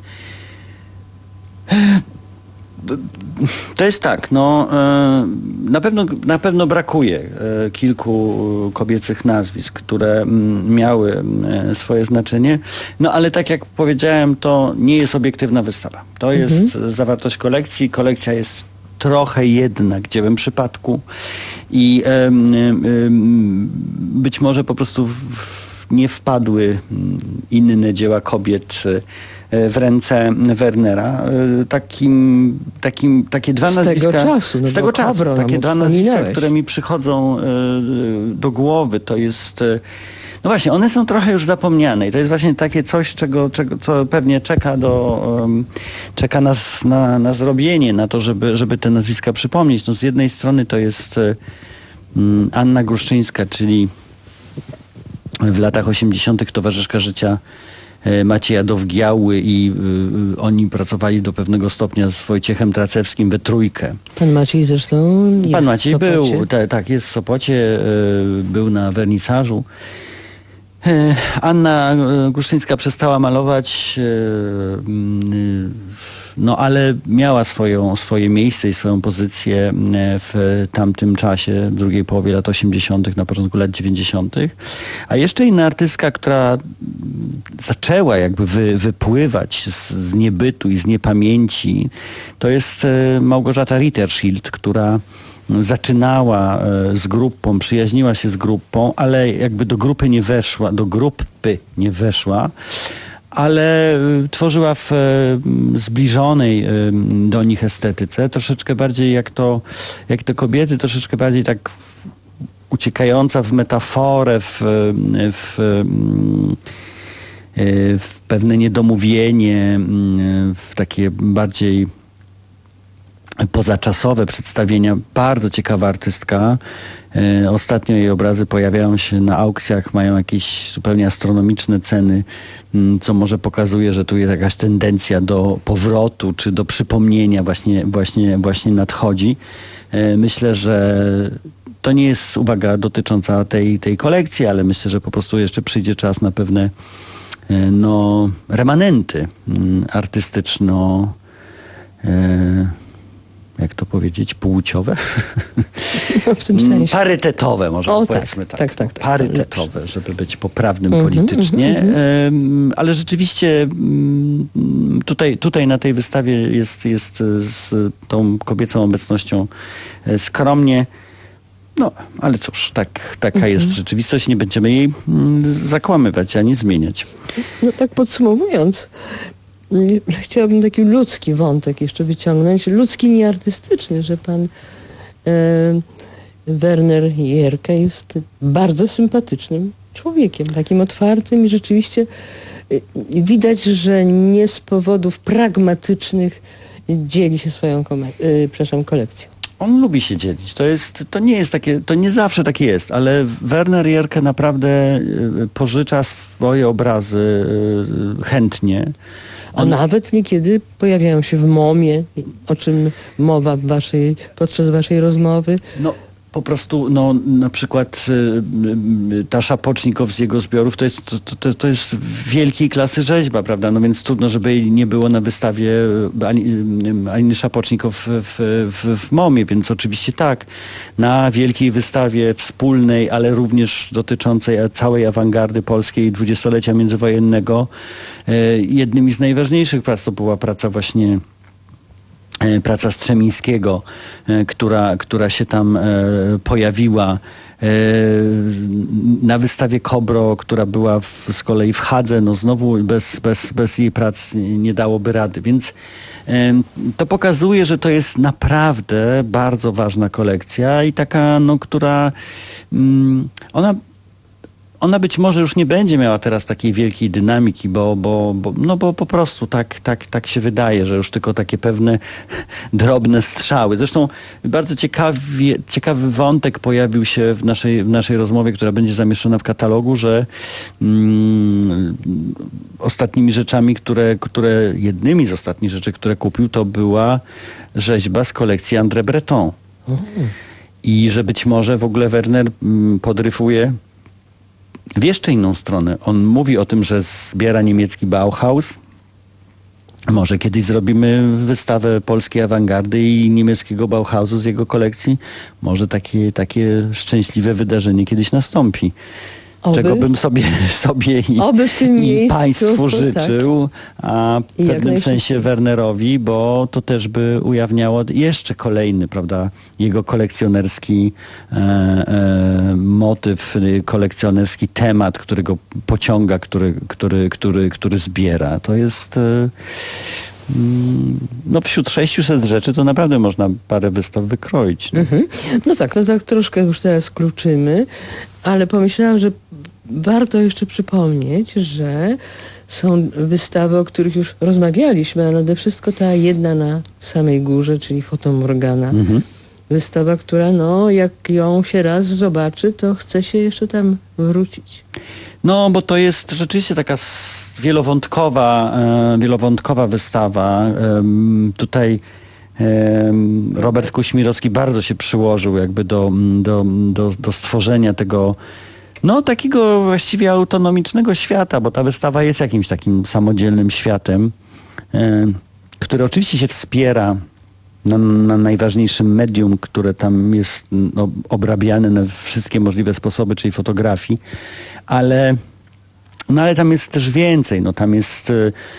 [SPEAKER 1] To jest tak, no na pewno, na pewno brakuje kilku kobiecych nazwisk, które miały swoje znaczenie, no ale tak jak powiedziałem, to nie jest obiektywna wystawa. To jest mhm. zawartość kolekcji. Kolekcja jest trochę jednak dziełem przypadku i um, um, być może po prostu w, nie wpadły inne dzieła kobiet w ręce Wernera. Takim, takim, takie dwa
[SPEAKER 2] z
[SPEAKER 1] nazwiska...
[SPEAKER 2] Tego czasu, no
[SPEAKER 1] z tego czasu.
[SPEAKER 2] Kowro,
[SPEAKER 1] takie
[SPEAKER 2] no
[SPEAKER 1] dwa nazwiska, które mi przychodzą do głowy, to jest... No właśnie, one są trochę już zapomniane i to jest właśnie takie coś, czego, czego, co pewnie czeka do, um, czeka nas na, na zrobienie, na to, żeby, żeby te nazwiska przypomnieć. No z jednej strony to jest um, Anna Gruszczyńska, czyli w latach osiemdziesiątych towarzyszka życia Macieja Dowgiały i y, oni pracowali do pewnego stopnia z Wojciechem Tracewskim we trójkę.
[SPEAKER 2] Pan Maciej zresztą jest
[SPEAKER 1] Pan Maciej
[SPEAKER 2] w Sopocie.
[SPEAKER 1] był, te, tak, jest w Sopocie, y, był na wernisażu. Anna Gruszczyńska przestała malować, no ale miała swoją, swoje miejsce i swoją pozycję w tamtym czasie, w drugiej połowie lat osiemdziesiątych, na początku lat dziewięćdziesiątych. A jeszcze inna artystka, która zaczęła jakby wy, wypływać z, z niebytu i z niepamięci, to jest Małgorzata Ritterschild, która zaczynała z grupą, przyjaźniła się z grupą, ale jakby do grupy nie weszła, do grupy nie weszła, ale tworzyła w zbliżonej do nich estetyce, troszeczkę bardziej jak to, jak te kobiety, troszeczkę bardziej tak uciekająca w metaforę, w, w, w pewne niedomówienie, w takie bardziej pozaczasowe przedstawienia. Bardzo ciekawa artystka. E, ostatnio jej obrazy pojawiają się na aukcjach, mają jakieś zupełnie astronomiczne ceny, m, co może pokazuje, że tu jest jakaś tendencja do powrotu, czy do przypomnienia właśnie, właśnie, właśnie nadchodzi. E, myślę, że to nie jest uwaga dotycząca tej, tej kolekcji, ale myślę, że po prostu jeszcze przyjdzie czas na pewne e, no, remanenty m, artystyczno e, jak to powiedzieć, płciowe?
[SPEAKER 2] No, w tym sensie.
[SPEAKER 1] Parytetowe, może
[SPEAKER 2] o,
[SPEAKER 1] powiedzmy
[SPEAKER 2] tak.
[SPEAKER 1] tak.
[SPEAKER 2] tak, tak, tak
[SPEAKER 1] Parytetowe, tak, żeby być poprawnym
[SPEAKER 2] mm-hmm,
[SPEAKER 1] politycznie.
[SPEAKER 2] Mm-hmm.
[SPEAKER 1] Ale rzeczywiście tutaj, tutaj na tej wystawie jest, jest z tą kobiecą obecnością skromnie. No, ale cóż, tak, taka mm-hmm. jest rzeczywistość. Nie będziemy jej zakłamywać ani zmieniać.
[SPEAKER 2] No tak podsumowując, chciałabym taki ludzki wątek jeszcze wyciągnąć, ludzki nie artystyczny, że pan e, Werner Jerke jest bardzo sympatycznym człowiekiem, takim otwartym i rzeczywiście e, widać, że nie z powodów pragmatycznych dzieli się swoją kome- e, przepraszam, kolekcją.
[SPEAKER 1] On lubi się dzielić. To jest, to nie jest takie, to nie zawsze takie jest, ale Werner Jerke naprawdę pożycza swoje obrazy chętnie.
[SPEAKER 2] A
[SPEAKER 1] On...
[SPEAKER 2] nawet niekiedy pojawiają się w momie, o czym mowa w waszej, podczas waszej rozmowy.
[SPEAKER 1] No, po prostu, no, na przykład y, ta Szapocznikow z jego zbiorów to jest, to, to, to jest wielkiej klasy rzeźba, prawda? No więc trudno, żeby jej nie było na wystawie ani, ani Szapocznikow w, w, w momie, więc oczywiście tak. Na wielkiej wystawie wspólnej, ale również dotyczącej całej awangardy polskiej dwudziestolecia międzywojennego, y, jednym z najważniejszych prac to była praca właśnie praca Strzemińskiego, która, która się tam pojawiła. Na wystawie Kobro, która była w, z kolei w Hadze, no znowu bez, bez, bez jej prac nie dałoby rady. Więc to pokazuje, że to jest naprawdę bardzo ważna kolekcja i taka, no, która ona Ona być może już nie będzie miała teraz takiej wielkiej dynamiki, bo, bo, bo, no bo po prostu tak, tak, tak się wydaje, że już tylko takie pewne drobne strzały. Zresztą bardzo ciekawie, ciekawy wątek pojawił się w naszej, w naszej rozmowie, która będzie zamieszczona w katalogu, że mm, ostatnimi rzeczami, które, które, jednymi z ostatnich rzeczy, które kupił, to była rzeźba z kolekcji André Breton. Mhm. I że być może w ogóle Werner mm, podryfuje w jeszcze inną stronę. On mówi o tym, że zbiera niemiecki Bauhaus. Może kiedyś zrobimy wystawę polskiej awangardy i niemieckiego Bauhausu z jego kolekcji. Może takie, takie szczęśliwe wydarzenie kiedyś nastąpi. Oby. Czego bym sobie, sobie i, Oby w tym i miejscu, państwu życzył, tak. A w pewnym sensie Wernerowi, bo to też by ujawniało jeszcze kolejny, prawda, jego kolekcjonerski e, e, motyw, kolekcjonerski temat, który go pociąga, który, który, który, który zbiera. To jest... E, no wśród sześciuset rzeczy to naprawdę można parę wystaw wykroić. No. Mhm.
[SPEAKER 2] No tak, no tak troszkę już teraz kluczymy, ale pomyślałam, że warto jeszcze przypomnieć, że są wystawy, o których już rozmawialiśmy, a nade wszystko ta jedna na samej górze, czyli Fotomorgana. Mhm. Wystawa, która no jak ją się raz zobaczy, to chce się jeszcze tam wrócić.
[SPEAKER 1] No, bo to jest rzeczywiście taka wielowątkowa, e, wielowątkowa wystawa. E, tutaj e, Robert Kuśmirowski bardzo się przyłożył jakby do, do, do, do stworzenia tego, no takiego właściwie autonomicznego świata, bo ta wystawa jest jakimś takim samodzielnym światem, e, który oczywiście się wspiera na, na najważniejszym medium, które tam jest no, obrabiane na wszystkie możliwe sposoby, czyli fotografii. Ale, no ale tam jest też więcej. No tam jest,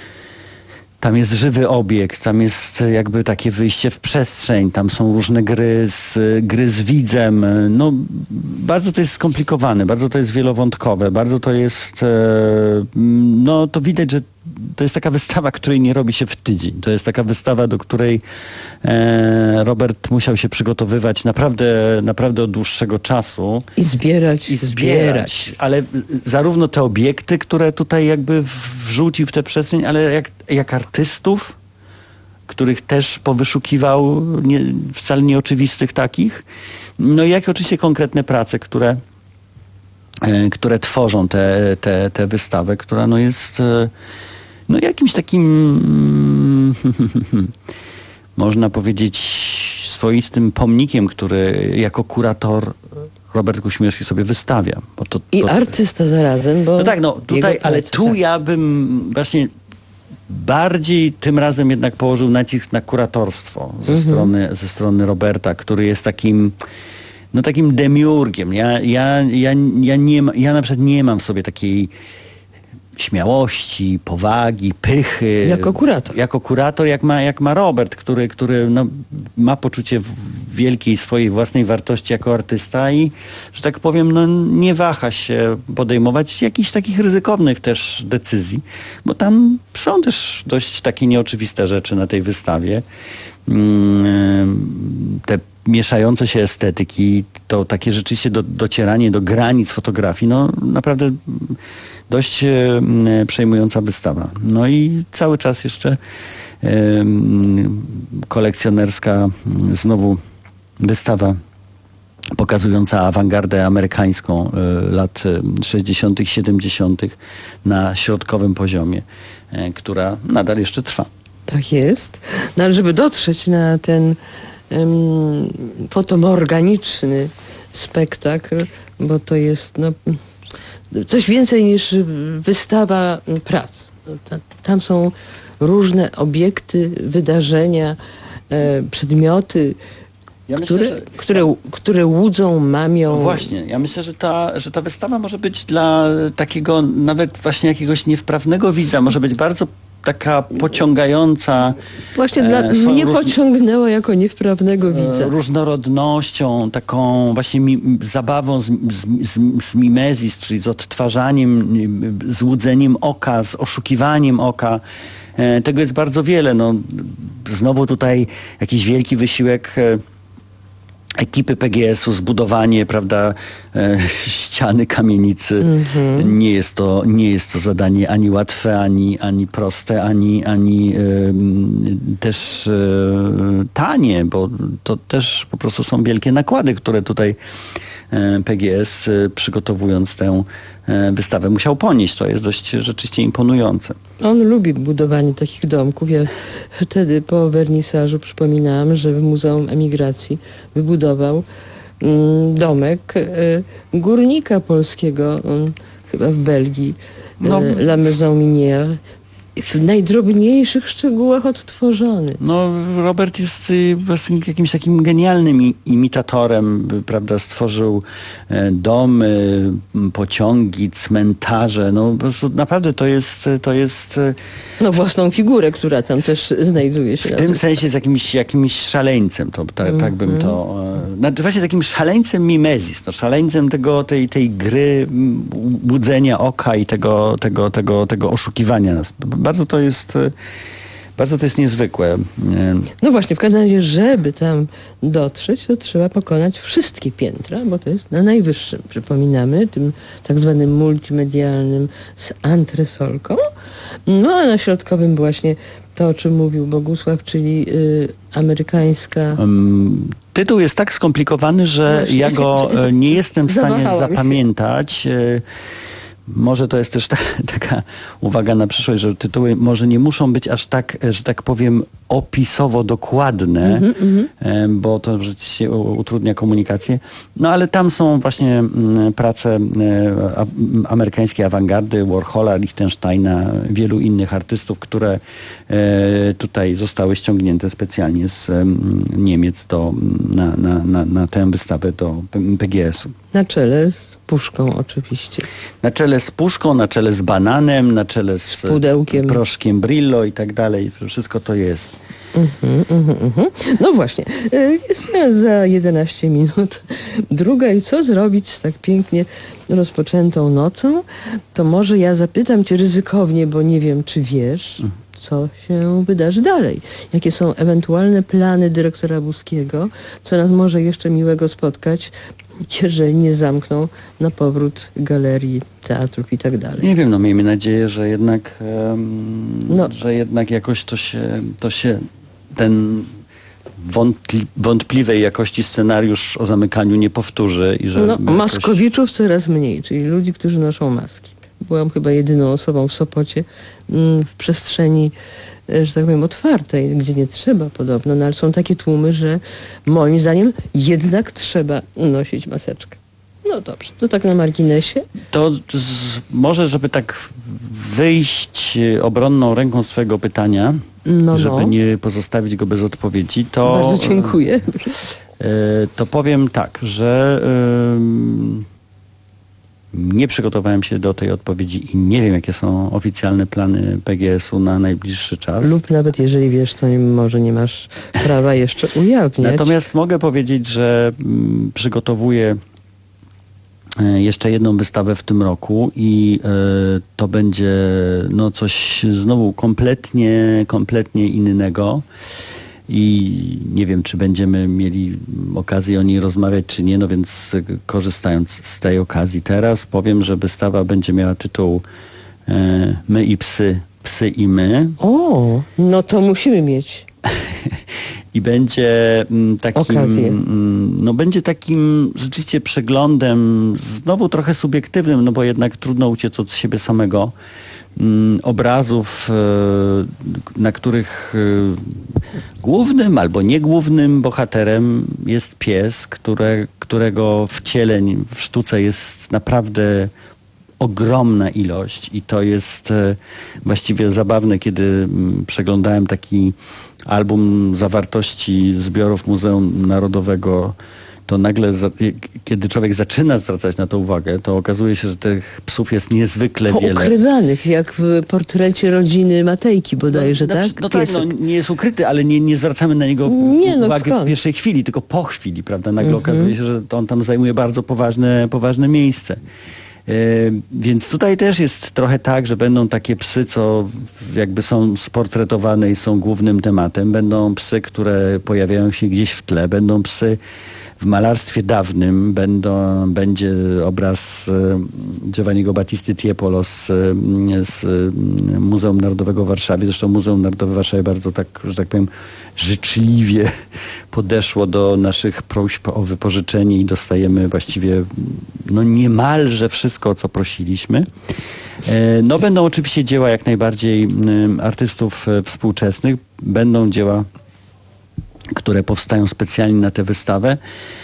[SPEAKER 1] tam jest żywy obiekt, tam jest jakby takie wyjście w przestrzeń, tam są różne gry z, gry z widzem. No bardzo to jest skomplikowane, bardzo to jest wielowątkowe, bardzo to jest, no to widać, że to jest taka wystawa, której nie robi się w tydzień. To jest taka wystawa, do której e, Robert musiał się przygotowywać naprawdę, naprawdę od dłuższego czasu.
[SPEAKER 2] I zbierać,
[SPEAKER 1] I zbierać. zbierać. Ale zarówno te obiekty, które tutaj jakby wrzucił w tę przestrzeń, ale jak, jak artystów, których też powyszukiwał nie, wcale nieoczywistych takich. No i jak oczywiście konkretne prace, które, e, które tworzą tę te, te, te wystawę, która no jest... E, No jakimś takim, można powiedzieć, swoistym pomnikiem, który jako kurator Robert Kuśmierski sobie wystawia. Bo to,
[SPEAKER 2] I
[SPEAKER 1] to,
[SPEAKER 2] artysta zarazem, bo...
[SPEAKER 1] No tak, no tutaj, ale tu tak. Ja bym właśnie bardziej tym razem jednak położył nacisk na kuratorstwo ze, mhm. strony, ze strony Roberta, który jest takim... No takim demiurgiem. Ja, ja, ja, ja, nie ma, ja na przykład nie mam w sobie takiej śmiałości, powagi, pychy.
[SPEAKER 2] Jako kurator.
[SPEAKER 1] Jako kurator, jak ma, jak ma Robert, który, który no, ma poczucie wielkiej swojej własnej wartości jako artysta i, że tak powiem, no, nie waha się podejmować jakichś takich ryzykownych też decyzji, bo tam są też dość takie nieoczywiste rzeczy na tej wystawie. Te mieszające się estetyki, to takie rzeczywiście do, docieranie do granic fotografii, no naprawdę dość e, przejmująca wystawa. No i cały czas jeszcze e, kolekcjonerska znowu wystawa pokazująca awangardę amerykańską e, lat sześćdziesiątych, siedemdziesiątych na środkowym poziomie, e, która nadal jeszcze trwa.
[SPEAKER 2] Tak jest. No ale żeby dotrzeć na ten um, fotomorganiczny spektakl, bo to jest no, coś więcej niż wystawa prac. Tam są różne obiekty, wydarzenia, e, przedmioty, ja które, myślę, że... które, które łudzą, mamią.
[SPEAKER 1] No właśnie, ja myślę, że ta, że ta wystawa może być dla takiego nawet właśnie jakiegoś niewprawnego widza, może być bardzo taka pociągająca.
[SPEAKER 2] Właśnie
[SPEAKER 1] e,
[SPEAKER 2] dla
[SPEAKER 1] swoją
[SPEAKER 2] mnie
[SPEAKER 1] róż-
[SPEAKER 2] pociągnęła jako niewprawnego widza.
[SPEAKER 1] e, różnorodnością, taką właśnie mi, zabawą z, z, z, z mimezis, czyli z odtwarzaniem, y, złudzeniem oka, z oszukiwaniem oka. E, tego jest bardzo wiele. No, znowu tutaj jakiś wielki wysiłek e, ekipy P G S u, zbudowanie, prawda, e, ściany kamienicy. Mm-hmm. Nie jest to, nie jest to zadanie ani łatwe, ani, ani proste, ani, ani e, też e, tanie, bo to też po prostu są wielkie nakłady, które tutaj e, P G S e, przygotowując tę e, wystawę musiał ponieść. To jest dość rzeczywiście imponujące.
[SPEAKER 2] On lubi budowanie takich domków. Ja wtedy po wernisażu przypominałam, że w Muzeum Emigracji wybudował mm, domek y, górnika polskiego, on, chyba w Belgii,
[SPEAKER 1] No.
[SPEAKER 2] y, La Maison Minière, w najdrobniejszych szczegółach odtworzony.
[SPEAKER 1] No, Robert jest y, właśnie jakimś takim genialnym i- imitatorem, y, prawda, stworzył e, domy, m, pociągi, cmentarze, no po prostu naprawdę to jest, to jest y,
[SPEAKER 2] No własną figurę, która tam też znajduje się.
[SPEAKER 1] w tym sensie jest jakimś, jakimś szaleńcem, to, ta, tak bym to, e, znaczy właśnie takim szaleńcem mimezis, no, szaleńcem tego, tej, tej gry, m, budzenia oka i tego, tego, tego, tego oszukiwania nas. Bardzo to jest, e, bardzo to jest niezwykłe. E,
[SPEAKER 2] No właśnie, w każdym razie, żeby tam dotrzeć, to trzeba pokonać wszystkie piętra, bo to jest na najwyższym, przypominamy, tym tak zwanym multimedialnym z antresolką. No a na środkowym właśnie to, o czym mówił Bogusław, czyli y, amerykańska...
[SPEAKER 1] Um, tytuł jest tak skomplikowany, że
[SPEAKER 2] Właśnie.
[SPEAKER 1] ja go e, nie jestem w stanie
[SPEAKER 2] Zawahałam się.
[SPEAKER 1] zapamiętać. E, Może to jest też ta, taka uwaga na przyszłość, że tytuły może nie muszą być aż tak, e, że tak powiem, opisowo dokładne, e, bo to rzeczywiście u- utrudnia komunikację. No ale tam są właśnie mm, prace e, a, m, amerykańskiej awangardy, Warhola, Lichtensteina, wielu innych artystów, które e, tutaj zostały ściągnięte specjalnie z em, Niemiec do, na, na, na, na tę wystawę do P G S u.
[SPEAKER 2] Na czele z puszką oczywiście.
[SPEAKER 1] Na czele z puszką, na czele z bananem, na czele z,
[SPEAKER 2] Z pudełkiem.
[SPEAKER 1] proszkiem Brillo i tak dalej. Wszystko to jest.
[SPEAKER 2] Mhm, mhm, mhm. No właśnie, y, jest za jedenaście minut druga i co zrobić z tak pięknie rozpoczętą nocą? To może ja zapytam cię ryzykownie, bo nie wiem, czy wiesz, co się wydarzy dalej. Jakie są ewentualne plany dyrektora Buskiego, co nas może jeszcze miłego spotkać, jeżeli nie zamkną na powrót galerii, teatrów i tak dalej.
[SPEAKER 1] Nie wiem, no miejmy nadzieję, że jednak, em,
[SPEAKER 2] No.
[SPEAKER 1] że jednak jakoś to się, to się ten wątpli, wątpliwej jakości scenariusz o zamykaniu nie powtórzy. I że
[SPEAKER 2] No,
[SPEAKER 1] jakoś-
[SPEAKER 2] maskowiczów coraz mniej, czyli ludzi, którzy noszą maski. Byłam chyba jedyną osobą w Sopocie mm, w przestrzeni, e, że tak powiem, otwartej, gdzie nie trzeba podobno, no ale są takie tłumy, że moim zdaniem jednak trzeba nosić maseczkę. No dobrze, to tak na marginesie.
[SPEAKER 1] To z, może, żeby tak wyjść obronną ręką z twojego pytania,
[SPEAKER 2] No,
[SPEAKER 1] żeby
[SPEAKER 2] no.
[SPEAKER 1] nie pozostawić go bez odpowiedzi, to...
[SPEAKER 2] Bardzo dziękuję.
[SPEAKER 1] E, to powiem tak, że em, nie przygotowałem się do tej odpowiedzi i nie wiem, jakie są oficjalne plany P G S u na najbliższy czas.
[SPEAKER 2] Lub nawet jeżeli wiesz, to nie, może nie masz prawa jeszcze ujawniać.
[SPEAKER 1] Natomiast mogę powiedzieć, że mm, przygotowuję e, jeszcze jedną wystawę w tym roku i e, to będzie no coś znowu kompletnie, kompletnie innego. I nie wiem, czy będziemy mieli okazję o niej rozmawiać, czy nie, no więc e, korzystając z tej okazji teraz powiem, że wystawa będzie miała tytuł e, My i psy, psy i my.
[SPEAKER 2] O, no to musimy mieć.
[SPEAKER 1] I będzie mm, takim,
[SPEAKER 2] Okazję.
[SPEAKER 1] mm, no będzie takim rzeczywiście przeglądem, znowu trochę subiektywnym, no bo jednak trudno uciec od siebie samego, mm, obrazów, e, na których e, głównym albo niegłównym bohaterem jest pies, które, którego wcieleń w sztuce jest naprawdę ogromna ilość i to jest e, właściwie zabawne, kiedy mm, przeglądałem taki album zawartości zbiorów Muzeum Narodowego, to nagle, za, kiedy człowiek zaczyna zwracać na to uwagę, to okazuje się, że tych psów jest niezwykle wiele.
[SPEAKER 2] Poukrywanych, jak w portrecie rodziny Matejki bodajże,
[SPEAKER 1] no,
[SPEAKER 2] tak?
[SPEAKER 1] No tak, no, nie jest ukryty, ale nie, nie zwracamy na niego
[SPEAKER 2] nie, no,
[SPEAKER 1] uwagi
[SPEAKER 2] skąd?
[SPEAKER 1] w pierwszej chwili, tylko po chwili, prawda? Nagle
[SPEAKER 2] Mhm.
[SPEAKER 1] okazuje się, że to on tam zajmuje bardzo poważne, poważne miejsce. Yy, więc tutaj też jest trochę tak, że będą takie psy, co jakby są sportretowane i są głównym tematem. Będą psy, które pojawiają się gdzieś w tle. Będą psy w malarstwie dawnym. Będą, będzie obraz yy, Giovanniego Battisty Tiepolo z, yy, z yy, Muzeum Narodowego w Warszawie. Zresztą Muzeum Narodowe w Warszawie bardzo tak, że tak powiem, życzliwie podeszło do naszych próśb o wypożyczenie i dostajemy właściwie no niemalże wszystko, o co prosiliśmy. No będą oczywiście dzieła jak najbardziej artystów współczesnych. Będą dzieła, które powstają specjalnie na tę wystawę.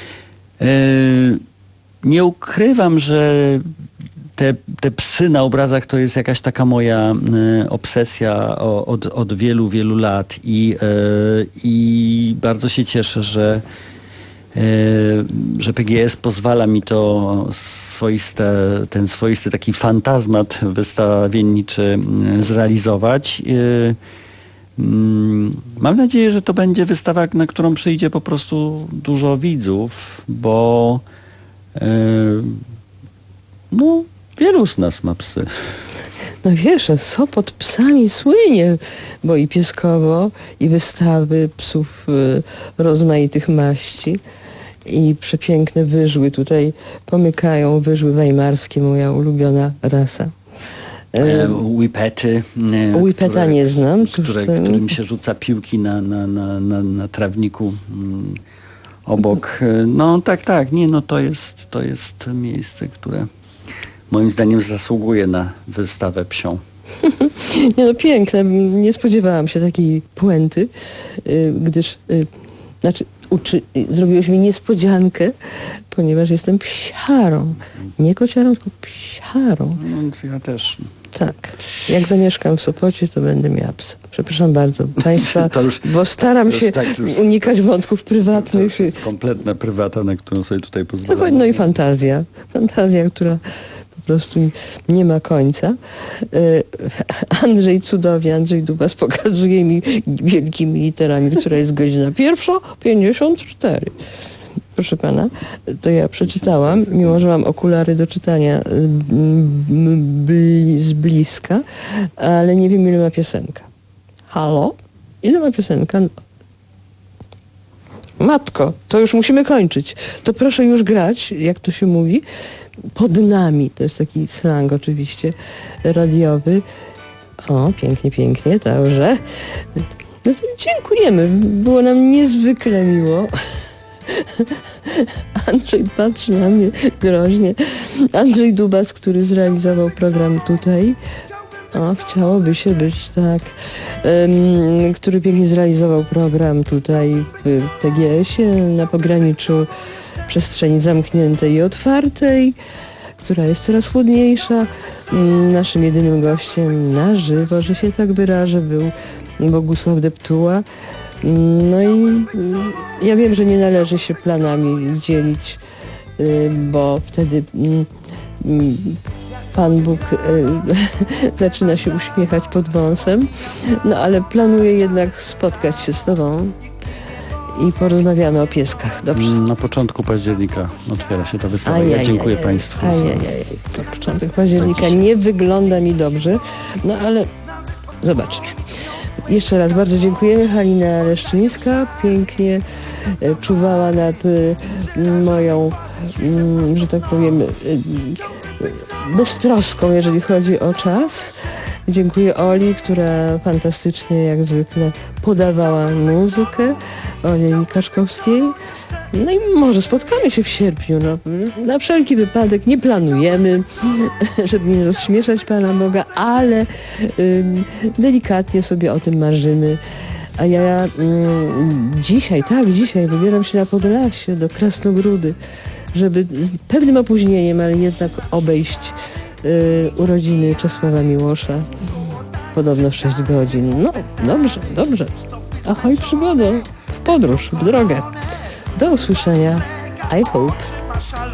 [SPEAKER 1] Nie ukrywam, że Te, te psy na obrazach to jest jakaś taka moja y, obsesja o, od, od wielu, wielu lat i, y, i bardzo się cieszę, że, y, że P G S pozwala mi to swoiste, ten swoisty taki fantazmat wystawienniczy y, zrealizować. Y, y, mam nadzieję, że to będzie wystawa, na którą przyjdzie po prostu dużo widzów, bo y, no wielu z nas ma psy.
[SPEAKER 2] No wiesz, Sopot psami słynie, bo i pieskowo, i wystawy psów y, rozmaitych maści, i przepiękne wyżły tutaj pomykają, wyżły weimarskie, moja ulubiona rasa.
[SPEAKER 1] E, Whippety. E,
[SPEAKER 2] Whippeta
[SPEAKER 1] które,
[SPEAKER 2] nie znam.
[SPEAKER 1] Które,
[SPEAKER 2] to...
[SPEAKER 1] Którym się rzuca piłki na, na, na, na, na trawniku mm, obok. No tak, tak. Nie, no to jest, to jest miejsce, które moim zdaniem zasługuje na wystawę psią.
[SPEAKER 2] Nie no, piękne. Nie spodziewałam się takiej puenty, gdyż, znaczy, uczy, zrobiłeś mi niespodziankę, ponieważ jestem psiarą. Nie kociarą, tylko psiarą.
[SPEAKER 1] No więc ja też.
[SPEAKER 2] Tak. Jak zamieszkam w Sopocie, to będę miała psa. Przepraszam bardzo Państwa,
[SPEAKER 1] To już-
[SPEAKER 2] bo staram
[SPEAKER 1] to już
[SPEAKER 2] się
[SPEAKER 1] tak, już-
[SPEAKER 2] unikać wątków
[SPEAKER 1] To
[SPEAKER 2] prywatnych.
[SPEAKER 1] już jest kompletna prywata, na którą sobie tutaj
[SPEAKER 2] No,
[SPEAKER 1] pozwalam.
[SPEAKER 2] no i fantazja. Fantazja, która po prostu nie ma końca. E, Andrzej cudownie, Andrzej Dubas pokazuje mi wielkimi literami, która jest godzina pierwsza, pięćdziesiąt cztery. Proszę pana, to ja przeczytałam, mimo że mam okulary do czytania bli, z bliska, ale nie wiem, ile ma piosenka. Halo? Ile ma piosenka? Matko, to już musimy kończyć. To proszę już grać, jak to się mówi, pod nami. To jest taki slang oczywiście radiowy. O, pięknie, pięknie, także. No to dziękujemy. Było nam niezwykle miło. Andrzej patrzy na mnie groźnie. Andrzej Dubas, który zrealizował program tutaj. O, chciałoby się być tak. Um, który pięknie zrealizował program tutaj w P G S-ie na pograniczu przestrzeni zamkniętej i otwartej, która jest coraz chłodniejsza. Um, naszym jedynym gościem na żywo, że się tak wyrażę, był Bogusław Deptuła. No i ja wiem, że nie należy się planami dzielić, bo wtedy Pan Bóg zaczyna się uśmiechać pod wąsem, no ale planuję jednak spotkać się z Tobą i porozmawiamy o pieskach, dobrze?
[SPEAKER 1] Na początku października otwiera się ta wystawa. Ja
[SPEAKER 2] Ajajaj,
[SPEAKER 1] dziękuję Państwu.
[SPEAKER 2] Ajajaj, to początek października nie wygląda mi dobrze, no ale zobaczmy. Jeszcze raz bardzo dziękujemy. Halina Leszczyńska pięknie e, czuwała nad e, moją, m, że tak powiem, e, beztroską, jeżeli chodzi o czas. Dziękuję Oli, która fantastycznie, jak zwykle, podawała muzykę. Oli Kaszkowskiej. No i może spotkamy się w sierpniu. No. Na wszelki wypadek nie planujemy, żeby nie rozśmieszać Pana Boga, ale ym, delikatnie sobie o tym marzymy. A ja ym, dzisiaj, tak, dzisiaj wybieram się na Podlasie do Krasnogródy, żeby z pewnym opóźnieniem, ale jednak obejść y, urodziny Czesława Miłosza. Podobno sześć godzin. No, dobrze, dobrze. Ahoj, przygodo, w podróż, w drogę. Do usłyszenia I hope.